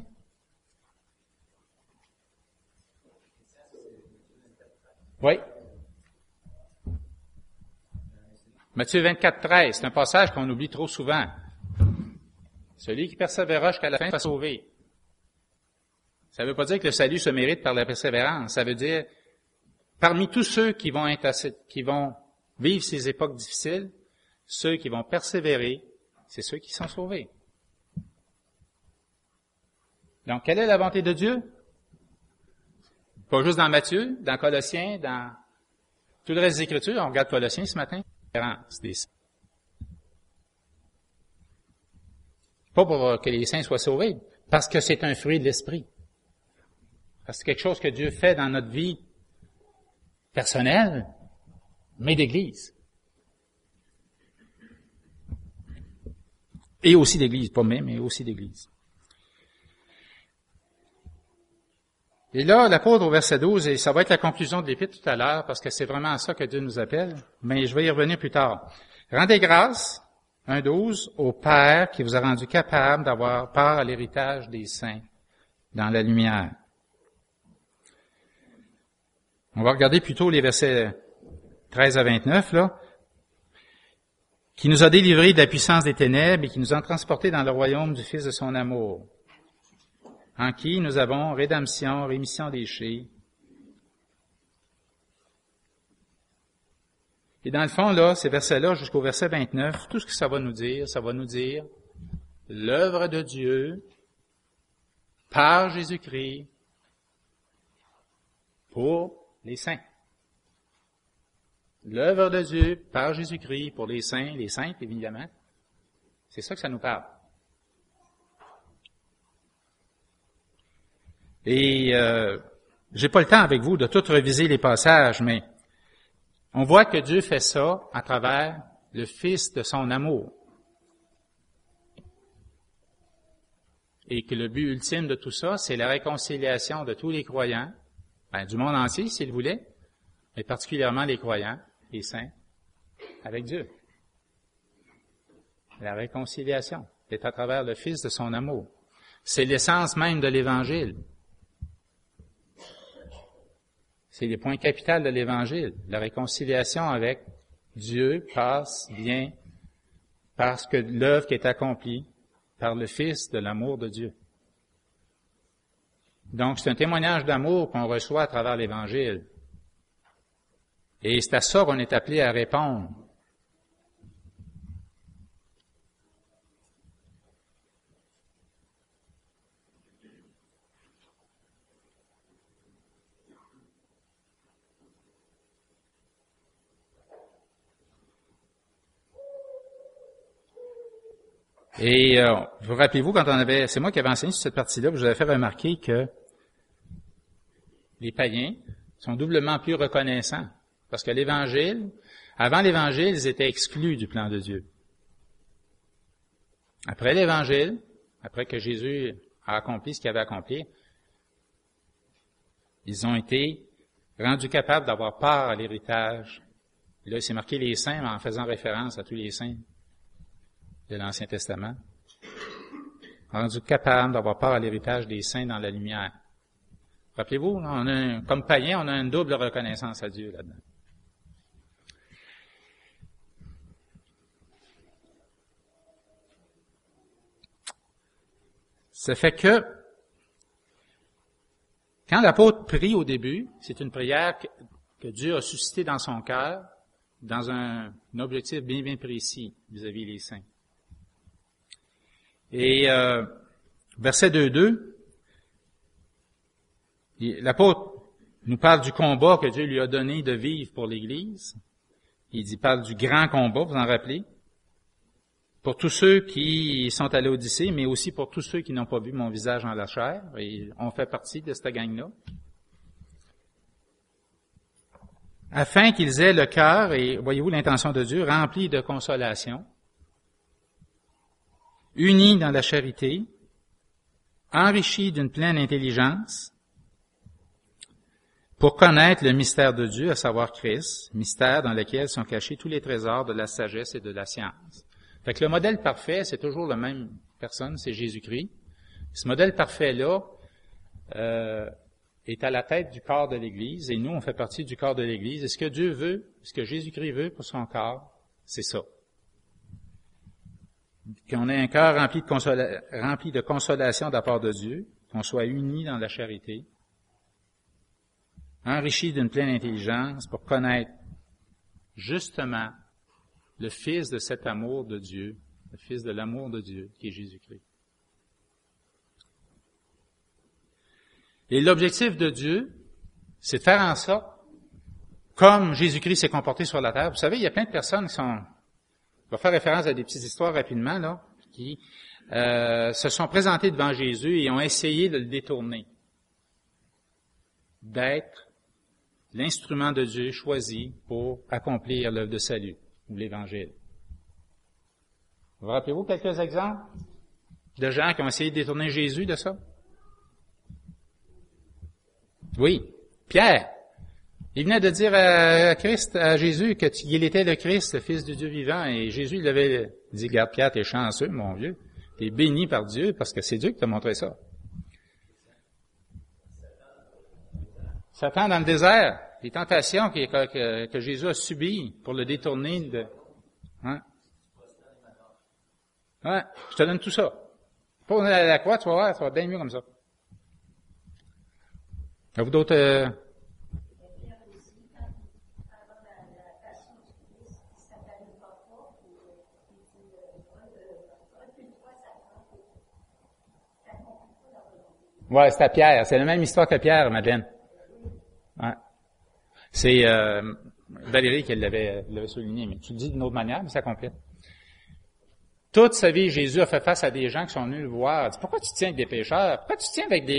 Oui. Matthieu 24, 13, c'est un passage qu'on oublie trop souvent. Celui qui persévérera jusqu'à la fin sera sauvé. Ça ne veut pas dire que le salut se mérite par la persévérance. Ça veut dire, parmi tous ceux qui vont vivre ces époques difficiles, ceux qui vont persévérer, c'est ceux qui sont sauvés. Donc, quelle est la volonté de Dieu? Pas juste dans Matthieu, dans Colossiens, dans tout le reste des Écritures. On regarde Colossiens ce matin. Pas pour que les saints soient sauvés, parce que c'est un fruit de l'esprit. Parce que c'est quelque chose que Dieu fait dans notre vie personnelle, mais d'Église. Et aussi d'Église, pas mais aussi d'Église. Et là, l'apôtre au verset 12, et ça va être la conclusion de l'épître tout à l'heure, parce que c'est vraiment à ça que Dieu nous appelle, mais je vais y revenir plus tard. Rendez grâce, 1:12, au Père qui vous a rendu capable d'avoir part à l'héritage des saints dans la lumière. On va regarder plutôt les versets 13 à 29, là. Qui nous a délivrés de la puissance des ténèbres et qui nous a transportés dans le royaume du Fils de son amour, en qui nous avons rédemption, rémission des péchés. Et dans le fond, là, ces versets-là, jusqu'au verset 29, tout ce que ça va nous dire l'œuvre de Dieu par Jésus-Christ pour les saints. L'œuvre de Dieu par Jésus-Christ pour les saints, les saintes, évidemment. C'est ça que ça nous parle. Et j'ai pas le temps avec vous de tout reviser les passages, mais on voit que Dieu fait ça à travers le Fils de son amour. Et que le but ultime de tout ça, c'est la réconciliation de tous les croyants, du monde entier s'il voulait, mais particulièrement les croyants, les saints, avec Dieu. La réconciliation est à travers le Fils de son amour. C'est l'essence même de l'Évangile. C'est les points capitaux de l'Évangile. La réconciliation avec Dieu passe bien parce que l'œuvre qui est accomplie par le Fils de l'amour de Dieu. Donc, c'est un témoignage d'amour qu'on reçoit à travers l'Évangile. Et c'est à ça qu'on est appelé à répondre. Et vous rappelez-vous, c'est moi qui avais enseigné sur cette partie-là, je vous avais fait remarquer que les païens sont doublement plus reconnaissants. Parce que avant l'Évangile, ils étaient exclus du plan de Dieu. Après l'Évangile, après que Jésus a accompli ce qu'il avait accompli, ils ont été rendus capables d'avoir part à l'héritage. Et là, il s'est marqué les saints en faisant référence à tous les saints de l'Ancien Testament. Rendus capables d'avoir part à l'héritage des saints dans la lumière. Rappelez-vous, comme païens, on a une double reconnaissance à Dieu là-dedans. Ça fait que, quand l'apôtre prie au début, c'est une prière que Dieu a suscitée dans son cœur, dans un objectif bien, bien précis vis-à-vis des saints. Et verset 2.2, l'apôtre nous parle du combat que Dieu lui a donné de vivre pour l'Église. Il parle du grand combat, vous en rappelez, pour tous ceux qui sont à l'Odyssée, mais aussi pour tous ceux qui n'ont pas vu mon visage en la chair, et on fait partie de cette gang-là. Afin qu'ils aient le cœur, et voyez-vous l'intention de Dieu, rempli de consolation, unis dans la charité, enrichis d'une pleine intelligence, pour connaître le mystère de Dieu, à savoir Christ, mystère dans lequel sont cachés tous les trésors de la sagesse et de la science. Fait que le modèle parfait, c'est toujours la même personne, c'est Jésus-Christ. Ce modèle parfait-là est à la tête du corps de l'Église, et nous, on fait partie du corps de l'Église. Et ce que Dieu veut, ce que Jésus-Christ veut pour son corps, c'est ça. Qu'on ait un cœur rempli de consolation de la part de Dieu, qu'on soit unis dans la charité, enrichis d'une pleine intelligence pour connaître justement le Fils de cet amour de Dieu, le Fils de l'amour de Dieu, qui est Jésus-Christ. Et l'objectif de Dieu, c'est de faire en sorte, comme Jésus-Christ s'est comporté sur la terre. Vous savez, il y a plein de personnes qui sont, je vais faire référence à des petites histoires rapidement, là, qui se sont présentées devant Jésus et ont essayé de le détourner, d'être l'instrument de Dieu choisi pour accomplir l'œuvre de salut, ou l'Évangile. Vous rappelez-vous quelques exemples de gens qui ont essayé de détourner Jésus de ça? Oui, Pierre. Il venait de dire à Christ, à Jésus, qu'il était le Christ, le Fils du Dieu vivant, et Jésus lui avait dit, regarde Pierre, t'es chanceux, mon vieux, t'es béni par Dieu, parce que c'est Dieu qui t'a montré ça. Satan dans le désert, les tentations que Jésus a subies pour le détourner de... Hein? Ouais, je te donne tout ça. Pas on est à la croix, tu vas voir, ça va bien mieux comme ça. Avez-vous d'autres... Ouais, c'est à Pierre. C'est la même histoire que Pierre, Madeleine. Ouais. C'est Valérie qui l'avait souligné, mais tu le dis d'une autre manière, mais ça complète. Toute sa vie, Jésus a fait face à des gens qui sont venus le voir. Il dit, pourquoi tu te tiens avec des pécheurs? Pourquoi tu te tiens avec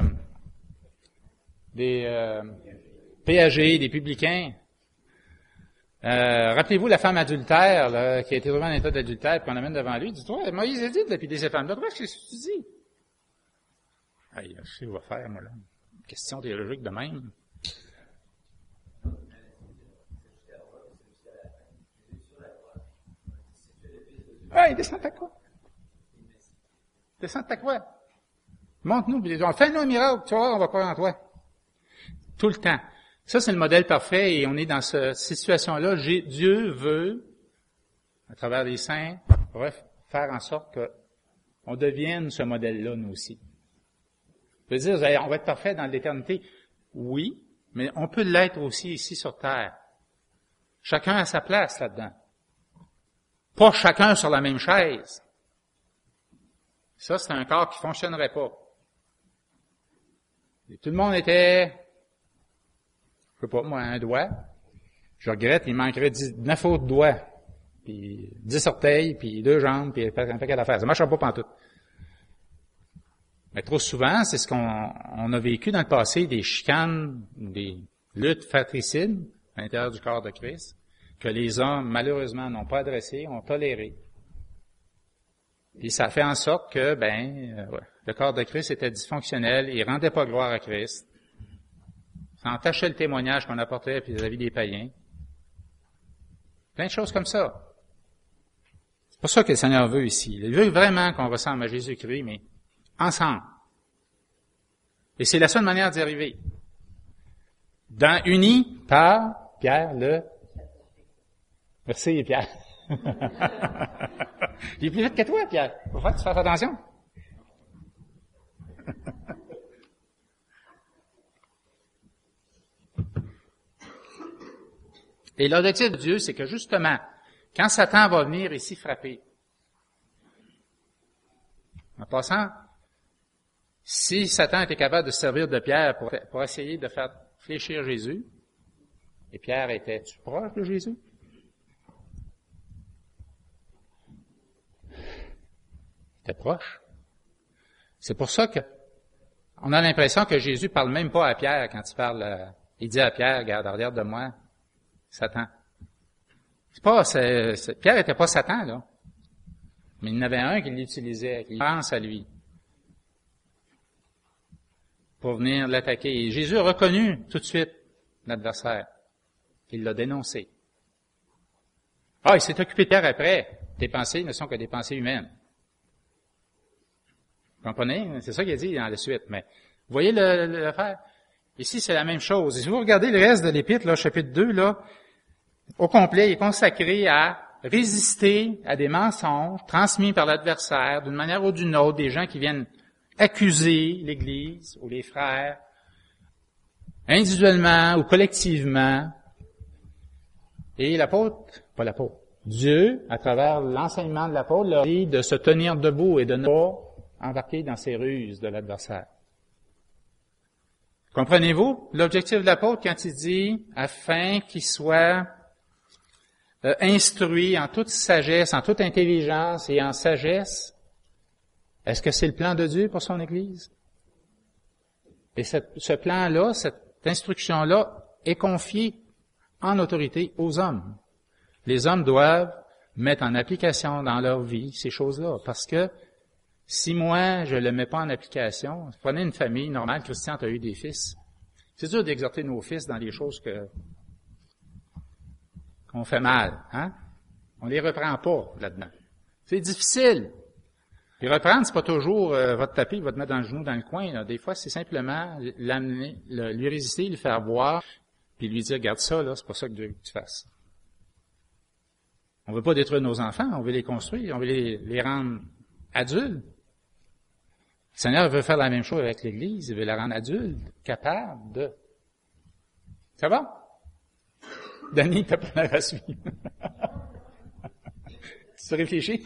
des péagers, des publicains? Rappelez-vous la femme adultère là, qui a été retrouvée en état d'adultère, puis on l'amène devant lui. Il dit, toi, Moïse a dit de lapider ces femmes-là. Qu'est-ce que tu dis? Hey, je sais ce que je vais faire, moi, là. Une question théologique de même. Hey, descends ta croix. Descends ta croix. Montre-nous, fais-nous un miracle, tu vas voir, on va croire en toi. Tout le temps. Ça, c'est le modèle parfait et on est dans cette situation-là. Dieu veut, à travers les saints, faire en sorte qu'on devienne ce modèle-là, nous aussi. Je veux dire, on va être parfait dans l'éternité. Oui, mais on peut l'être aussi ici sur terre. Chacun a sa place là-dedans. Pas chacun sur la même chaise. Ça, c'est un corps qui fonctionnerait pas. Et tout le monde était, je sais pas moi, un doigt. Je regrette, il manquerait 9 autres doigts puis 10 orteils, puis 2 jambes, puis un paquet d'affaires. Ça marchera pas pantoute. Mais trop souvent, c'est ce qu'on a vécu dans le passé, des chicanes, des luttes fratricides à l'intérieur du corps de Christ, que les hommes, malheureusement, n'ont pas adressé, ont toléré. Puis ça fait en sorte que, le corps de Christ était dysfonctionnel, il rendait pas gloire à Christ. Ça entachait le témoignage qu'on apportait vis-à-vis des païens. Plein de choses comme ça. C'est pas ça que le Seigneur veut ici. Il veut vraiment qu'on ressemble à Jésus-Christ, mais ensemble. Et c'est la seule manière d'y arriver. Unis par Pierre le... Merci, Pierre. Il est plus vite que toi, Pierre. Faut faire que tu fasses attention. Et l'objectif de Dieu, c'est que justement, quand Satan va venir ici frapper, en passant, si Satan était capable de se servir de Pierre pour essayer de faire fléchir Jésus, et Pierre était-tu proche de Jésus? Il était proche. C'est pour ça que on a l'impression que Jésus parle même pas à Pierre quand il parle. Il dit à Pierre, regarde de moi, Satan. Pierre était pas Satan, là. Mais il y en avait un qui l'utilisait, qui pense à lui, pour venir l'attaquer. Et Jésus a reconnu tout de suite l'adversaire. Il l'a dénoncé. Il s'est occupé de Pierre après. Tes pensées ne sont que des pensées humaines. Vous comprenez? C'est ça qu'il a dit dans la suite. Mais vous voyez l'affaire? Ici, c'est la même chose. Et si vous regardez le reste de l'Épître, là, chapitre 2, là, au complet, il est consacré à résister à des mensonges transmis par l'adversaire d'une manière ou d'une autre, des gens qui viennent accuser l'Église ou les frères, individuellement ou collectivement. Et Dieu, à travers l'enseignement de l'apôtre, leur dit de se tenir debout et de ne pas embarquer dans ces ruses de l'adversaire. Comprenez-vous l'objectif de l'apôtre quand il dit afin qu'il soit instruit en toute sagesse, en toute intelligence et en sagesse? Est-ce que c'est le plan de Dieu pour son Église? Et ce plan-là, cette instruction-là est confiée en autorité aux hommes. Les hommes doivent mettre en application dans leur vie ces choses-là, parce que si moi, je ne le mets pas en application, prenez une famille normale, Christian, tu as eu des fils. C'est dur d'exhorter nos fils dans les choses qu'on fait mal, hein? On les reprend pas là-dedans. C'est difficile. Puis reprendre, c'est pas toujours votre taper, va te mettre dans le genou dans le coin. Là. Des fois, c'est simplement l'amener, lui résister, lui faire voir, puis lui dire, regarde ça, là, c'est pas ça que Dieu veut que tu fasses. On veut pas détruire nos enfants, on veut les construire, on veut les rendre adultes. Le Seigneur veut faire la même chose avec l'Église, il veut la rendre adulte, capable de... Ça va? Danny, t'as pas l'air à suivre. Tu réfléchis?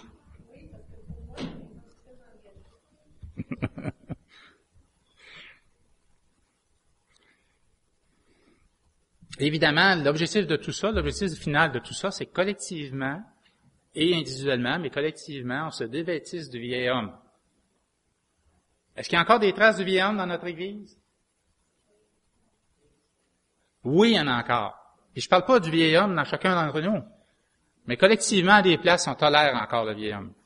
Évidemment, l'objectif de tout ça, l'objectif final de tout ça, c'est collectivement et individuellement, mais collectivement, on se dévêtisse du vieil homme. Est-ce qu'il y a encore des traces du vieil homme dans notre Église? Oui, il y en a encore. Et je parle pas du vieil homme dans chacun d'entre nous, mais collectivement, à des places, on tolère encore le vieil homme.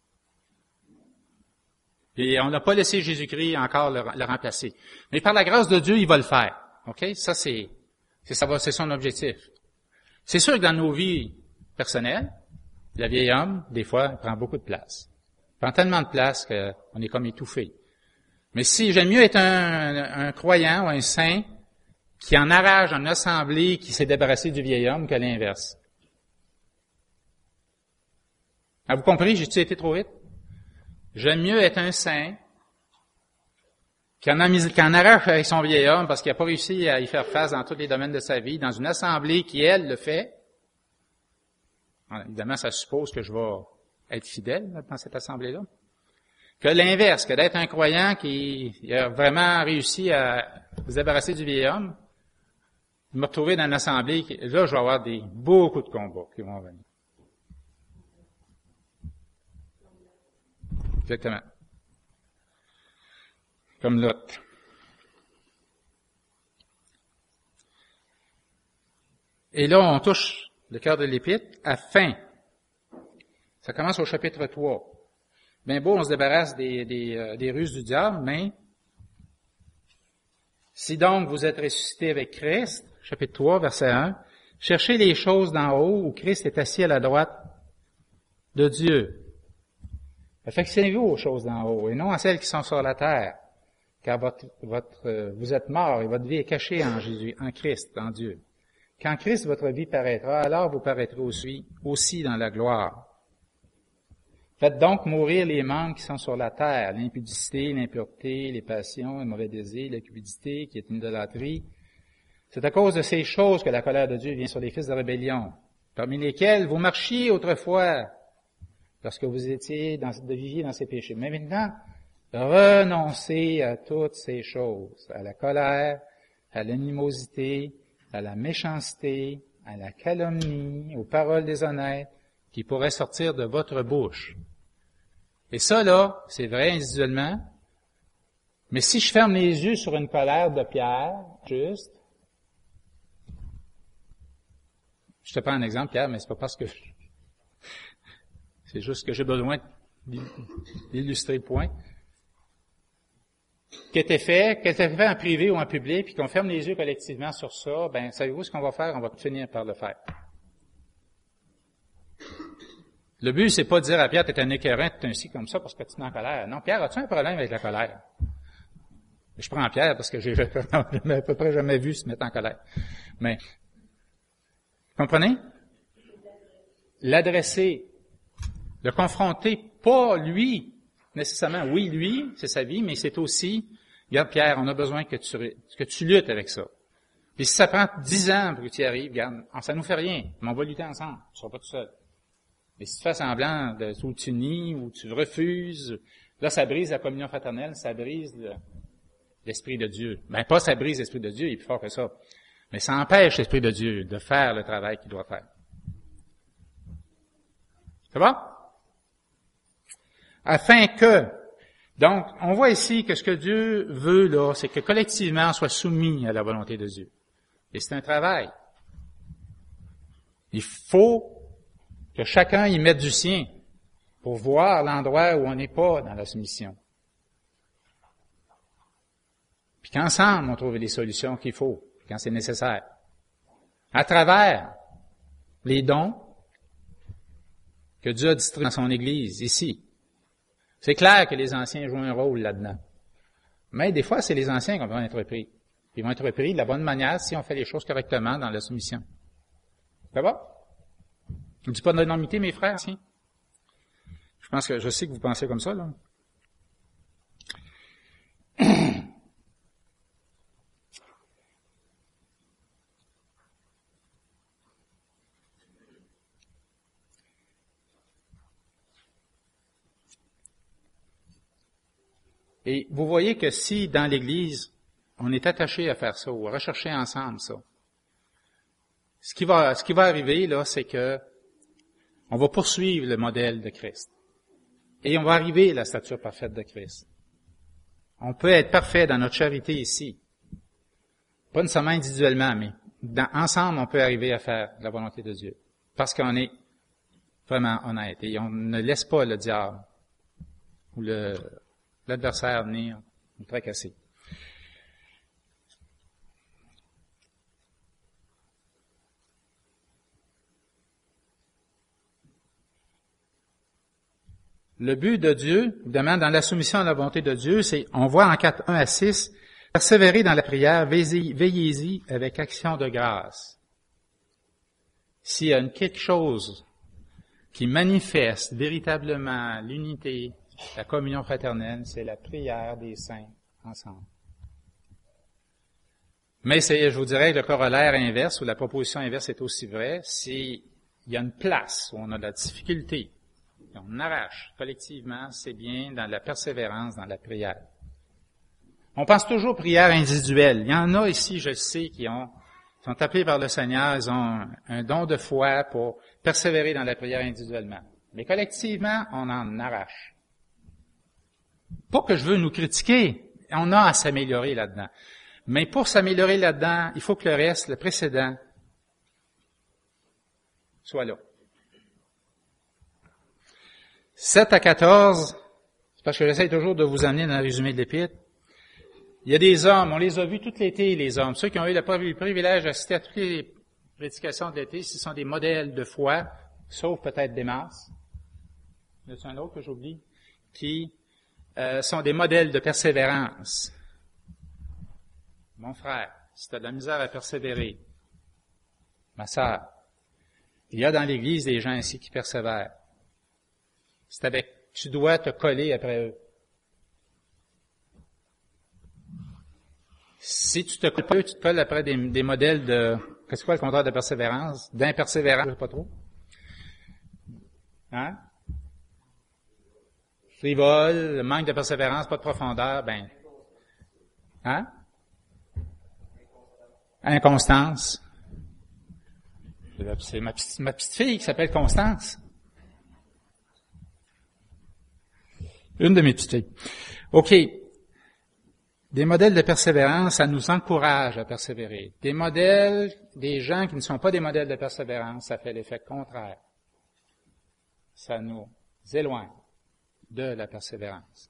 Et on n'a pas laissé Jésus-Christ encore le remplacer. Mais par la grâce de Dieu, il va le faire. OK? Ça, c'est son objectif. C'est sûr que dans nos vies personnelles, le vieil homme, des fois, il prend beaucoup de place. Il prend tellement de place qu'on est comme étouffé. Mais si j'aime mieux être un croyant ou un saint qui en arrache en assemblée, qui s'est débarrassé du vieil homme, que l'inverse. Avez-vous compris? J'ai-tu été trop vite? J'aime mieux être un saint qui en arrache avec son vieil homme parce qu'il n'a pas réussi à y faire face dans tous les domaines de sa vie, dans une assemblée qui, elle, le fait. Alors, évidemment, ça suppose que je vais être fidèle dans cette assemblée-là. Que l'inverse, que d'être un croyant qui a vraiment réussi à se débarrasser du vieil homme, me retrouver dans une assemblée, là, je vais avoir beaucoup de combats qui vont venir. Exactement. Comme Lot. Et là, on touche le cœur de l'Épître, afin. Ça commence au chapitre 3. Bien beau, on se débarrasse des ruses du diable, mais si donc vous êtes ressuscités avec Christ, chapitre 3, verset 1, cherchez les choses d'en haut où Christ est assis à la droite de Dieu. Affectionnez-vous aux choses d'en haut et non à celles qui sont sur la terre, car vous êtes morts et votre vie est cachée en Jésus, en Christ, en Dieu. Quand Christ, votre vie, paraîtra, alors vous paraîtrez aussi dans la gloire. Faites donc mourir les membres qui sont sur la terre, l'impudicité, l'impureté, les passions, les mauvais désirs, la cupidité, qui est une idolâtrie. C'est à cause de ces choses que la colère de Dieu vient sur les fils de rébellion, parmi lesquels vous marchiez autrefois, lorsque vous viviez dans ces péchés. Mais maintenant, renoncez à toutes ces choses, à la colère, à l'animosité, à la méchanceté, à la calomnie, aux paroles déshonnêtes qui pourraient sortir de votre bouche. Et ça, là, c'est vrai individuellement, mais si je ferme les yeux sur une colère de Pierre, juste, je te prends un exemple, Pierre, mais c'est pas parce que c'est juste que j'ai besoin d'illustrer le point. Qui était fait en privé ou en public, puis qu'on ferme les yeux collectivement sur ça, ben, savez-vous ce qu'on va faire? On va finir par le faire. Le but, c'est pas de dire à Pierre, t'es un écœurant, t'es ainsi comme ça parce que tu es en colère. Non, Pierre, as-tu un problème avec la colère? Je prends Pierre parce que j'ai à peu près jamais vu se mettre en colère. Mais, comprenez? L'adresser, le confronter, pas lui, nécessairement. Oui, lui, c'est sa vie, mais c'est aussi, regarde Pierre, on a besoin que tu luttes avec ça. Puis si ça prend 10 ans pour que tu y arrives, regarde, ça nous fait rien, mais on va lutter ensemble, tu seras pas tout seul. Mais si tu fais semblant ou tu nies, ou tu refuses, là, ça brise la communion fraternelle, ça brise l'Esprit de Dieu. Ben, pas ça brise l'Esprit de Dieu, il est plus fort que ça. Mais ça empêche l'Esprit de Dieu de faire le travail qu'il doit faire. Ça va? Afin que, donc, on voit ici que ce que Dieu veut, là, c'est que collectivement, on soit soumis à la volonté de Dieu. Et c'est un travail. Il faut que chacun y mette du sien pour voir l'endroit où on n'est pas dans la soumission. Puis qu'ensemble, on trouve les solutions qu'il faut, quand c'est nécessaire. À travers les dons que Dieu a distribués dans son Église, ici. C'est clair que les anciens jouent un rôle là-dedans. Mais des fois, c'est les anciens qui vont être pris. Ils vont être pris de la bonne manière si on fait les choses correctement dans la soumission. Ça va? Je ne dis pas de d'énormité, mes frères, si. Je sais que vous pensez comme ça, là. Et vous voyez que si, dans l'Église, on est attaché à faire ça, ou à rechercher ensemble ça, ce qui va arriver, là, c'est que on va poursuivre le modèle de Christ. Et on va arriver à la stature parfaite de Christ. On peut être parfait dans notre charité ici. Pas nécessairement individuellement, mais ensemble, on peut arriver à faire la volonté de Dieu. Parce qu'on est vraiment honnête. Et on ne laisse pas le diable ou l'adversaire venir nous tracasser. Le but de Dieu, évidemment, dans la soumission à la volonté de Dieu, c'est, on voit en 4, 1 à 6, persévérez dans la prière, veillez-y avec action de grâce. S'il y a quelque chose qui manifeste véritablement l'unité, la communion fraternelle, c'est la prière des saints ensemble. Mais je vous dirais que le corollaire inverse, ou la proposition inverse est aussi vraie, s'il y a une place où on a de la difficulté, on arrache collectivement, c'est bien dans la persévérance, dans la prière. On pense toujours aux prières individuelles. Il y en a ici, je le sais, qui sont appelés par le Seigneur, ils ont un don de foi pour persévérer dans la prière individuellement. Mais collectivement, on en arrache. Pas que je veux nous critiquer, on a à s'améliorer là-dedans. Mais pour s'améliorer là-dedans, il faut que le reste, le précédent, soit là. 7 à 14, c'est parce que j'essaie toujours de vous amener dans le résumé de l'Épître. Il y a des hommes, on les a vus tout l'été, les hommes. Ceux qui ont eu le privilège d'assister à toutes les prédications de l'été, ce sont des modèles de foi, sauf peut-être Démas. Il y en a un autre que j'oublie, qui sont des modèles de persévérance. Mon frère, si tu as de la misère à persévérer, ma sœur, il y a dans l'Église des gens ici qui persévèrent. Tu dois te coller après eux. Si tu te colles, tu te colles après des modèles de, qu'est-ce que quoi le contraire de persévérance? D'impersévérance, je sais pas trop. Hein? Frivole, manque de persévérance, pas de profondeur, ben. Hein? Inconstance. C'est ma petite fille qui s'appelle Constance. Une de mes petites filles. OK. Des modèles de persévérance, ça nous encourage à persévérer. Des modèles, des gens qui ne sont pas des modèles de persévérance, ça fait l'effet contraire. Ça nous éloigne de la persévérance.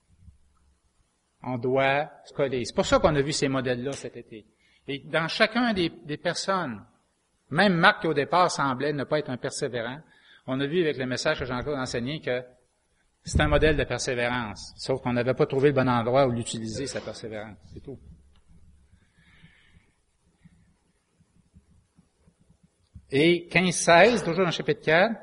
On doit se coller. C'est pour ça qu'on a vu ces modèles-là cet été. Et dans chacun des personnes, même Marc qui au départ semblait ne pas être un persévérant, on a vu avec le message que Jean-Claude enseignait que c'est un modèle de persévérance, sauf qu'on n'avait pas trouvé le bon endroit où l'utiliser, sa persévérance, c'est tout. Et 15-16, toujours dans le chapitre 4,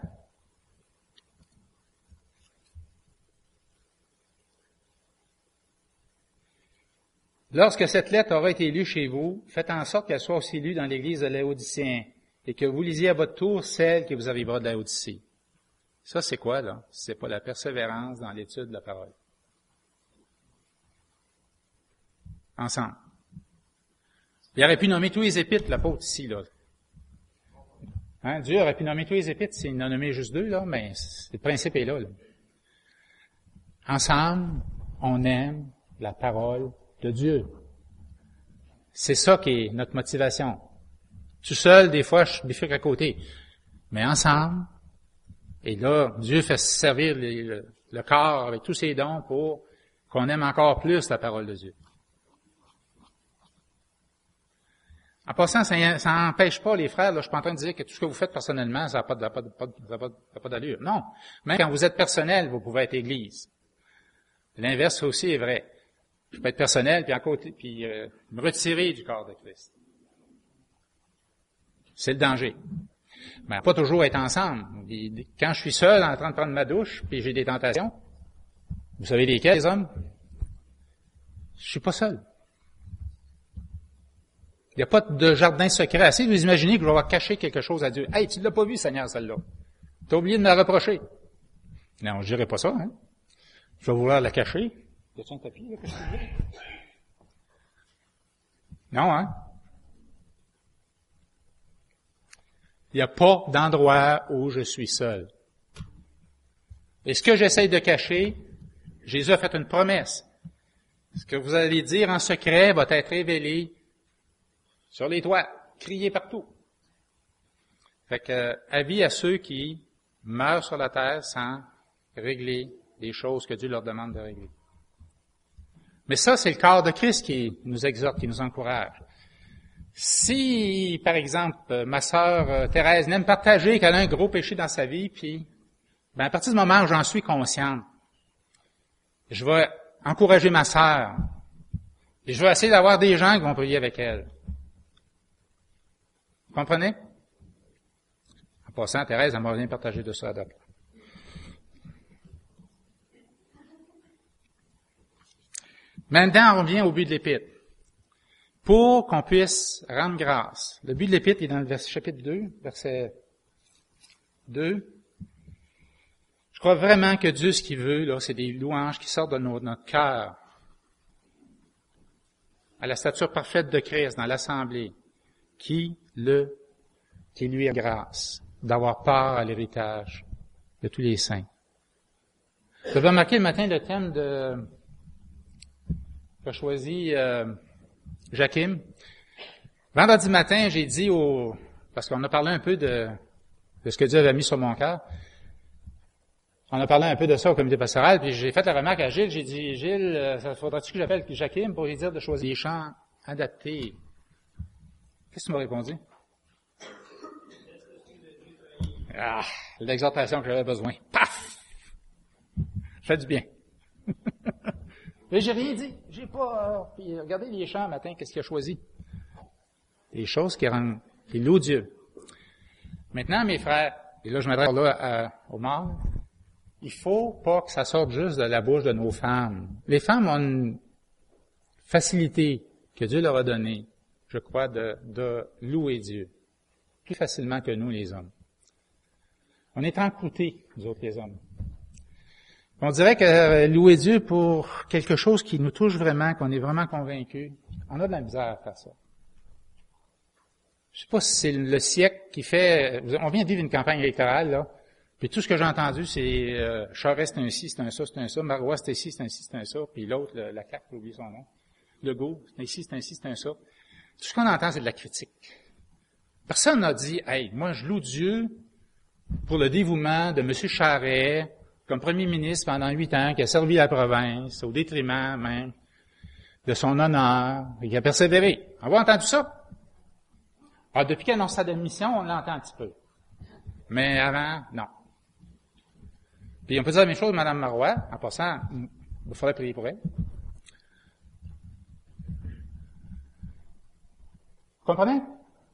lorsque cette lettre aura été lue chez vous, faites en sorte qu'elle soit aussi lue dans l'église de Laodicéens, et que vous lisiez à votre tour celle qui vous arrivera de Laodicée. Ça, c'est quoi, là? C'est pas la persévérance dans l'étude de la parole. Ensemble. Il aurait pu nommer tous les épîtres, l'apôtre ici, là. Hein? Dieu aurait pu nommer tous les épîtres s'il en a nommé juste 2, là, mais le principe est là. Ensemble, on aime la parole de Dieu. C'est ça qui est notre motivation. Tout seul, des fois, je bifurque à côté. Mais ensemble, et là, Dieu fait servir le corps avec tous ses dons pour qu'on aime encore plus la parole de Dieu. En passant, ça n'empêche pas les frères, là, je suis pas en train de dire que tout ce que vous faites personnellement, ça n'a pas d'allure. Non. Même quand vous êtes personnel, vous pouvez être Église. L'inverse aussi est vrai. Je peux être personnel, puis me retirer du corps de Christ. C'est le danger. Mais pas toujours être ensemble. Quand je suis seul en train de prendre ma douche, puis j'ai des tentations, vous savez lesquelles, les hommes? Je suis pas seul. Il n'y a pas de jardin secret. Assez de vous imaginer que je vais avoir caché quelque chose à Dieu. Hey, tu l'as pas vu, Seigneur, celle-là. T'as oublié de me la reprocher. Non, je dirais pas ça, hein. Je vais vouloir la cacher. Y a-t-il un tapis, là, que je peux dire? Non, hein? Il n'y a pas d'endroit où je suis seul. Et ce que j'essaie de cacher, Jésus a fait une promesse. Ce que vous allez dire en secret va être révélé sur les toits, crié partout. Fait que, avis à ceux qui meurent sur la terre sans régler les choses que Dieu leur demande de régler. Mais ça, c'est le corps de Christ qui nous exhorte, qui nous encourage. Si, par exemple, ma sœur Thérèse n'aime partager qu'elle a un gros péché dans sa vie, puis, à partir du moment où j'en suis consciente, je vais encourager ma sœur, et je vais essayer d'avoir des gens qui vont prier avec elle. Vous comprenez? En passant, Thérèse, elle m'a rien partagé de ça d'autres. Maintenant, on revient au but de l'Épître. Pour qu'on puisse rendre grâce. Le but de l'Épître est dans le chapitre 2, verset 2. Je crois vraiment que Dieu, ce qu'il veut, là, c'est des louanges qui sortent de notre cœur à la stature parfaite de Christ dans l'assemblée, qui lui a grâce d'avoir part à l'héritage de tous les saints. Vous avez remarqué le matin le thème qu'a choisi Jakim. Vendredi matin, j'ai dit parce qu'on a parlé un peu de ce que Dieu avait mis sur mon cœur. On a parlé un peu de ça au comité pastoral, puis j'ai fait la remarque à Gilles, j'ai dit, Gilles, ça faudra-tu que j'appelle Jakim pour lui dire de choisir des chants adaptés? Qu'est-ce que tu m'as répondu? Ah, l'exhortation que j'avais besoin. Paf! Ça fait du bien. Mais j'ai rien dit. J'ai pas... puis regardez les chants matin, qu'est-ce qu'il a choisi? Des choses qui louent Dieu. Maintenant, mes frères, et là je m'adresse là aux mâles, il faut pas que ça sorte juste de la bouche de nos femmes. Les femmes ont une facilité que Dieu leur a donnée, je crois, de louer Dieu. Plus facilement que nous, les hommes. On est encroutés, nous autres, les hommes. On dirait que louer Dieu pour quelque chose qui nous touche vraiment, qu'on est vraiment convaincu, on a de la misère à faire ça. Je sais pas si c'est le siècle qui fait... On vient de vivre une campagne électorale, là, puis tout ce que j'ai entendu, c'est Charest, c'est un ci, c'est un ça, c'est un ça, Marois, c'est un ci, c'est un ci, c'est un ça, puis l'autre, la CAQ, j'ai oublié son nom, Legault, c'est un ci, c'est un ci, c'est un ça. Tout ce qu'on entend, c'est de la critique. Personne n'a dit, « Hey, moi, je loue Dieu pour le dévouement de M. Charest, comme premier ministre pendant 8 ans, qui a servi la province, au détriment même de son honneur, et qui a persévéré. » On a entendu ça? Alors, depuis qu'elle annonce sa démission, on l'entend un petit peu. Mais avant, non. Puis on peut dire la même chose de Mme Marois. En passant, il faudrait prier pour elle. Vous comprenez?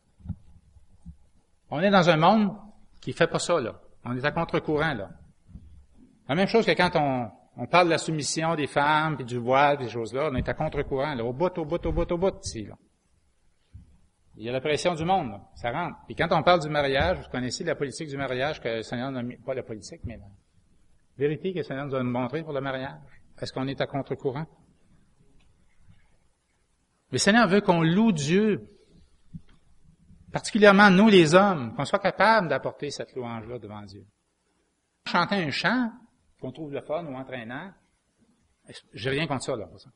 On est dans un monde qui fait pas ça, là. On est à contre-courant, là. La même chose que quand on parle de la soumission des femmes, puis du voile, des choses-là, on est à contre-courant, là. Au bout, ici, là. Il y a la pression du monde, là. Ça rentre. Puis quand on parle du mariage, vous connaissez la politique du mariage que le Seigneur n'a mis, pas la politique, mais la vérité que le Seigneur nous a montrée pour le mariage. Est-ce qu'on est à contre-courant? Le Seigneur veut qu'on loue Dieu, particulièrement nous les hommes, qu'on soit capable d'apporter cette louange-là devant Dieu. Chanter un chant qu'on trouve le fun ou entraînant, j'ai rien contre ça, là, pour ça.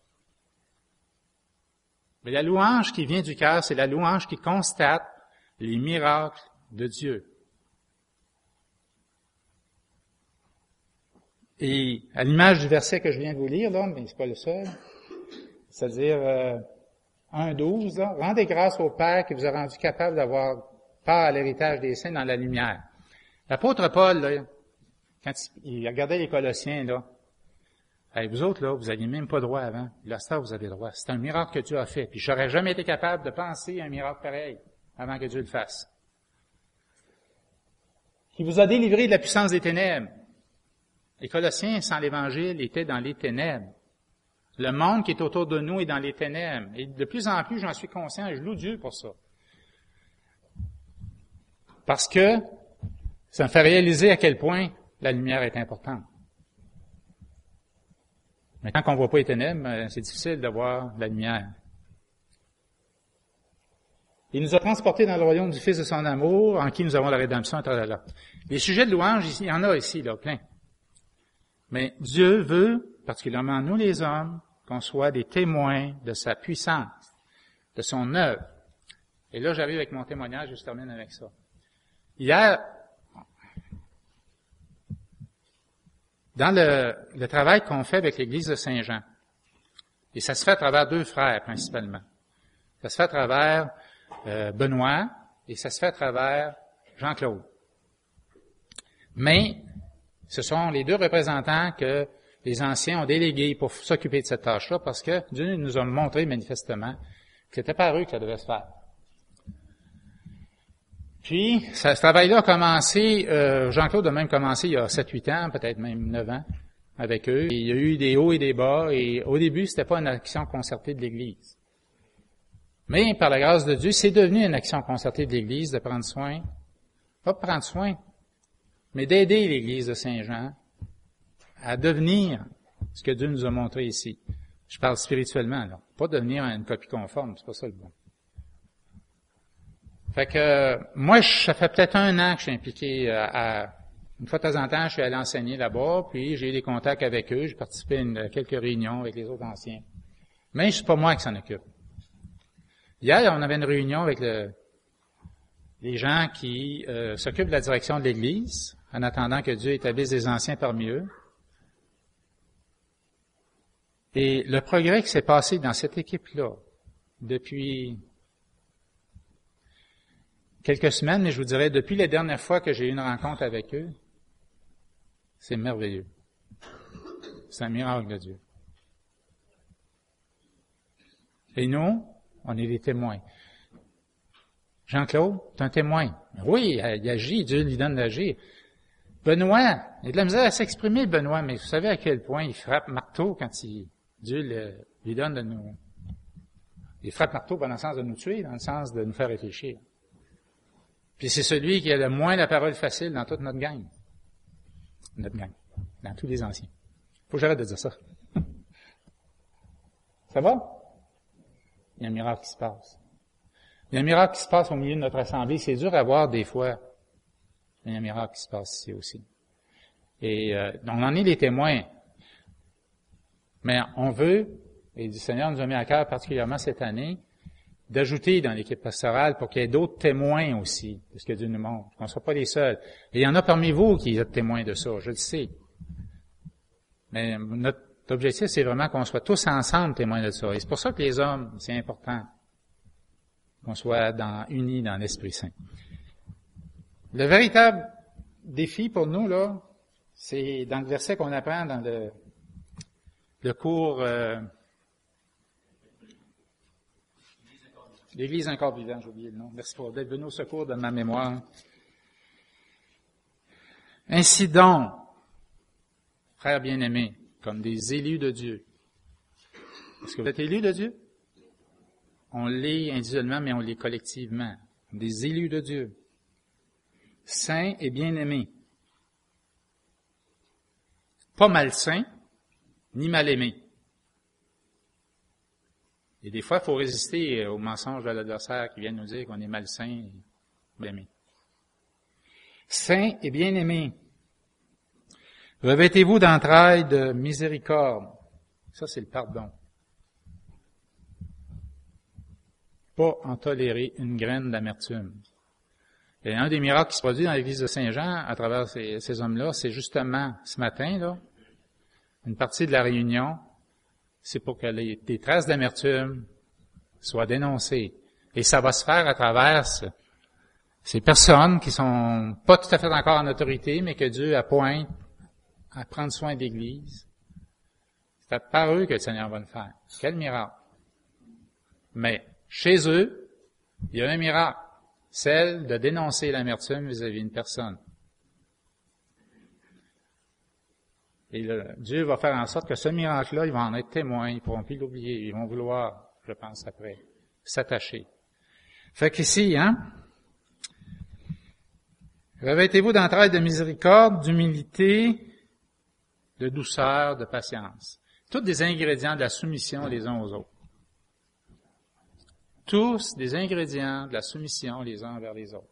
Mais la louange qui vient du cœur, c'est la louange qui constate les miracles de Dieu. Et à l'image du verset que je viens de vous lire, là, mais c'est pas le seul, c'est-à-dire 1:12, là, rendez grâce au Père qui vous a rendu capable d'avoir part à l'héritage des saints dans la lumière. L'apôtre Paul, là, quand il regardait les Colossiens, là, hey, vous autres, là, vous n'aviez même pas droit avant. Là, ça, vous avez droit. C'est un miracle que Dieu a fait. Puis j'aurais jamais été capable de penser à un miracle pareil avant que Dieu le fasse. Qui vous a délivré de la puissance des ténèbres. Les Colossiens, sans l'Évangile, étaient dans les ténèbres. Le monde qui est autour de nous est dans les ténèbres. Et de plus en plus, j'en suis conscient et je loue Dieu pour ça. Parce que ça me fait réaliser à quel point la lumière est importante. Mais quand on ne voit pas les ténèbres, c'est difficile de voir la lumière. Il nous a transportés dans le royaume du Fils de son amour, en qui nous avons la rédemption, etc. Les sujets de louange, il y en a ici, là, plein. Mais Dieu veut, particulièrement nous les hommes, qu'on soit des témoins de sa puissance, de son œuvre. Et là, j'arrive avec mon témoignage et je termine avec ça. Hier, dans le travail qu'on fait avec l'Église de Saint-Jean, et ça se fait à travers 2 frères principalement. Ça se fait à travers Benoît et ça se fait à travers Jean-Claude. Mais ce sont les 2 représentants que les anciens ont délégués pour s'occuper de cette tâche-là parce que Dieu nous a montré manifestement que c'était par eux que ça devait se faire. Puis, ce travail-là a commencé, Jean-Claude a même commencé il y a 7-8 ans, peut-être même 9 ans, avec eux. Et il y a eu des hauts et des bas, et au début, c'était pas une action concertée de l'Église. Mais, par la grâce de Dieu, c'est devenu une action concertée de l'Église de prendre soin, pas de prendre soin, mais d'aider l'Église de Saint-Jean à devenir ce que Dieu nous a montré ici. Je parle spirituellement, là. Pas devenir une copie conforme, c'est pas ça le bon. Fait que moi, ça fait peut-être 1 an que je suis impliqué Une fois de temps en temps, je suis allé enseigner là-bas, puis j'ai eu des contacts avec eux, j'ai participé à quelques réunions avec les autres anciens. Mais c'est pas moi qui s'en occupe. Hier, on avait une réunion avec les gens qui s'occupent de la direction de l'Église, en attendant que Dieu établisse des anciens parmi eux. Et le progrès qui s'est passé dans cette équipe-là, depuis quelques semaines, mais je vous dirais depuis la dernière fois que j'ai eu une rencontre avec eux, c'est merveilleux. C'est un miracle de Dieu. Et nous, on est des témoins. Jean-Claude, tu es un témoin. Oui, il agit, Dieu lui donne d'agir. Benoît, il a de la misère à s'exprimer, Benoît, mais vous savez à quel point il frappe marteau quand Dieu lui donne de nous... Il frappe marteau pas dans le sens de nous tuer, dans le sens de nous faire réfléchir. Puis c'est celui qui a le moins la parole facile dans toute notre gang. Notre gang. Dans tous les anciens. Faut que j'arrête de dire ça. Ça va? Il y a un miracle qui se passe. Il y a un miracle qui se passe au milieu de notre assemblée. C'est dur à voir des fois. Mais il y a un miracle qui se passe ici aussi. Et on en est les témoins. Mais on veut, et le Seigneur nous a mis à cœur particulièrement cette année, d'ajouter dans l'équipe pastorale pour qu'il y ait d'autres témoins aussi de ce que Dieu nous montre, qu'on ne soit pas les seuls. Et il y en a parmi vous qui êtes témoins de ça, je le sais. Mais notre objectif, c'est vraiment qu'on soit tous ensemble témoins de ça. Et c'est pour ça que les hommes, c'est important qu'on soit unis dans l'Esprit Saint. Le véritable défi pour nous, là, c'est dans le verset qu'on apprend dans le cours l'Église encore vivante, j'ai oublié le nom. Merci pour d'être venu au secours de ma mémoire. Ainsi donc, frères bien-aimés, comme des élus de Dieu. Est-ce que vous êtes élus de Dieu? On l'est individuellement, mais on l'est collectivement. Des élus de Dieu. Saints et bien-aimés. Pas malsains, ni mal-aimés. Et des fois, il faut résister aux mensonges de l'adversaire qui viennent nous dire qu'on est malsain et bien-aimé. Saints et bien-aimés. Revêtez-vous d'entrailles de miséricorde. Ça, c'est le pardon. Pas en tolérer une graine d'amertume. Et un des miracles qui se produit dans l'église de Saint-Jean, à travers ces hommes-là, c'est justement ce matin, là, une partie de la réunion, c'est pour que des traces d'amertume soient dénoncées. Et ça va se faire à travers ces personnes qui sont pas tout à fait encore en autorité, mais que Dieu appointe à prendre soin de l'Église. C'est par eux que le Seigneur va le faire. Quel miracle! Mais chez eux, il y a un miracle, celle de dénoncer l'amertume vis-à-vis d'une personne. Et Dieu va faire en sorte que ce miracle-là, ils vont en être témoins, ils ne pourront plus l'oublier, ils vont vouloir, je pense, après, s'attacher. Fait qu'ici, revêtez-vous d'entrailles de miséricorde, d'humilité, de douceur, de patience. Tous des ingrédients de la soumission les uns aux autres. Tous des ingrédients de la soumission les uns envers les autres.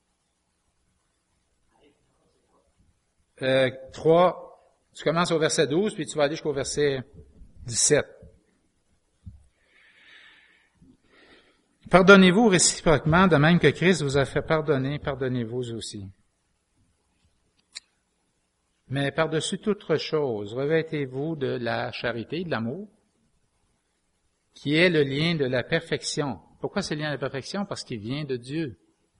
3, tu commences au verset 12, puis tu vas aller jusqu'au verset 17. Pardonnez-vous réciproquement, de même que Christ vous a fait pardonner, pardonnez-vous aussi. Mais par-dessus toute chose, revêtez-vous de la charité, de l'amour, qui est le lien de la perfection. Pourquoi c'est le lien de la perfection? Parce qu'il vient de Dieu.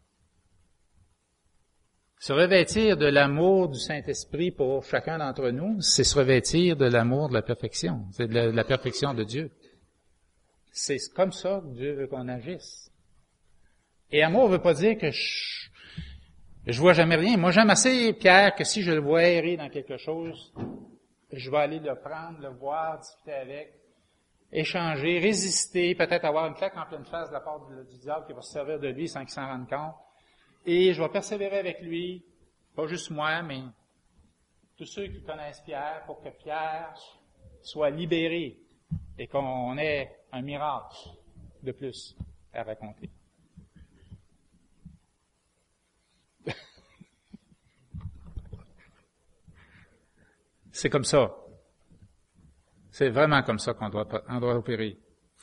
Se revêtir de l'amour du Saint-Esprit pour chacun d'entre nous, c'est se revêtir de l'amour de la perfection. C'est de la perfection de Dieu. C'est comme ça que Dieu veut qu'on agisse. Et amour ne veut pas dire que je vois jamais rien. Moi, j'aime assez Pierre que si je le vois errer dans quelque chose, je vais aller le prendre, le voir, discuter avec, échanger, résister, peut-être avoir une claque en pleine face de la part du diable qui va se servir de lui sans qu'il s'en rende compte. Et je vais persévérer avec lui, pas juste moi, mais tous ceux qui connaissent Pierre, pour que Pierre soit libéré et qu'on ait un miracle de plus à raconter. C'est comme ça. C'est vraiment comme ça qu'on doit opérer.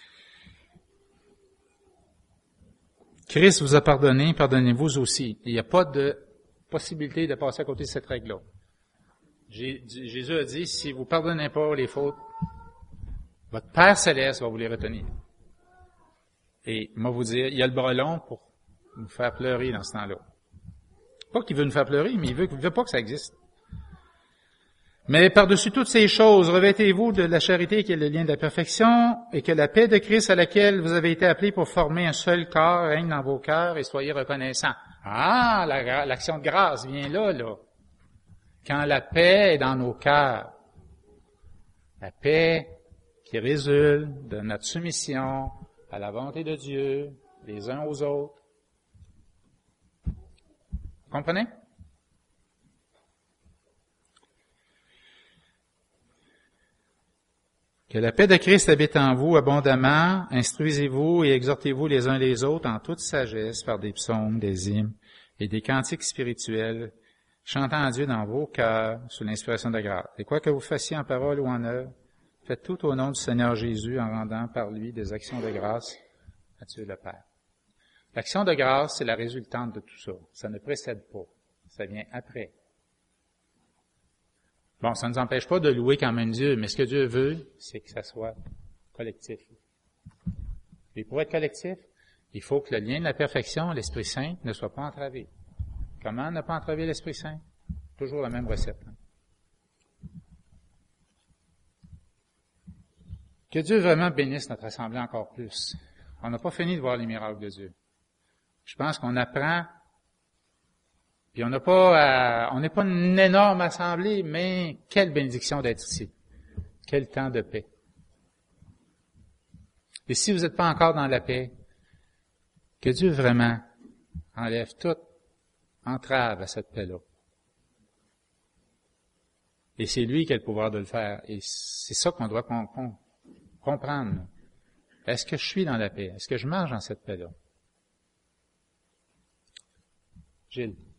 Christ vous a pardonné, pardonnez-vous aussi. Il n'y a pas de possibilité de passer à côté de cette règle-là. Jésus a dit, si vous pardonnez pas les fautes, votre Père Céleste va vous les retenir. Et moi vous dire, il y a le bras long pour nous faire pleurer dans ce temps-là. Pas qu'il veut nous faire pleurer, mais il veut pas que ça existe. Mais par-dessus toutes ces choses, revêtez-vous de la charité qui est le lien de la perfection, et que la paix de Christ à laquelle vous avez été appelés pour former un seul corps règne dans vos cœurs et soyez reconnaissants. Ah, l'action de grâce vient là. Quand la paix est dans nos cœurs, la paix qui résulte de notre soumission à la volonté de Dieu, les uns aux autres. Vous comprenez? Que la paix de Christ habite en vous abondamment, instruisez-vous et exhortez-vous les uns les autres en toute sagesse par des psaumes, des hymnes et des cantiques spirituels, chantant à Dieu dans vos cœurs sous l'inspiration de la grâce. Et quoi que vous fassiez en parole ou en œuvre, faites tout au nom du Seigneur Jésus en rendant par lui des actions de grâce à Dieu le Père. L'action de grâce, c'est la résultante de tout ça. Ça ne précède pas. Ça vient après. Bon, ça ne nous empêche pas de louer quand même Dieu, mais ce que Dieu veut, c'est que ça soit collectif. Et pour être collectif, il faut que le lien de la perfection, l'Esprit Saint, ne soit pas entravé. Comment ne pas entraver l'Esprit Saint? Toujours la même recette. Que Dieu vraiment bénisse notre assemblée encore plus. On n'a pas fini de voir les miracles de Dieu. Je pense qu'on apprend. Puis on n'est pas une énorme assemblée, mais quelle bénédiction d'être ici. Quel temps de paix. Et si vous n'êtes pas encore dans la paix, que Dieu vraiment enlève toute entrave à cette paix-là. Et c'est lui qui a le pouvoir de le faire. Et c'est ça qu'on doit comprendre. Est-ce que je suis dans la paix? Est-ce que je marche dans cette paix-là? Gilles.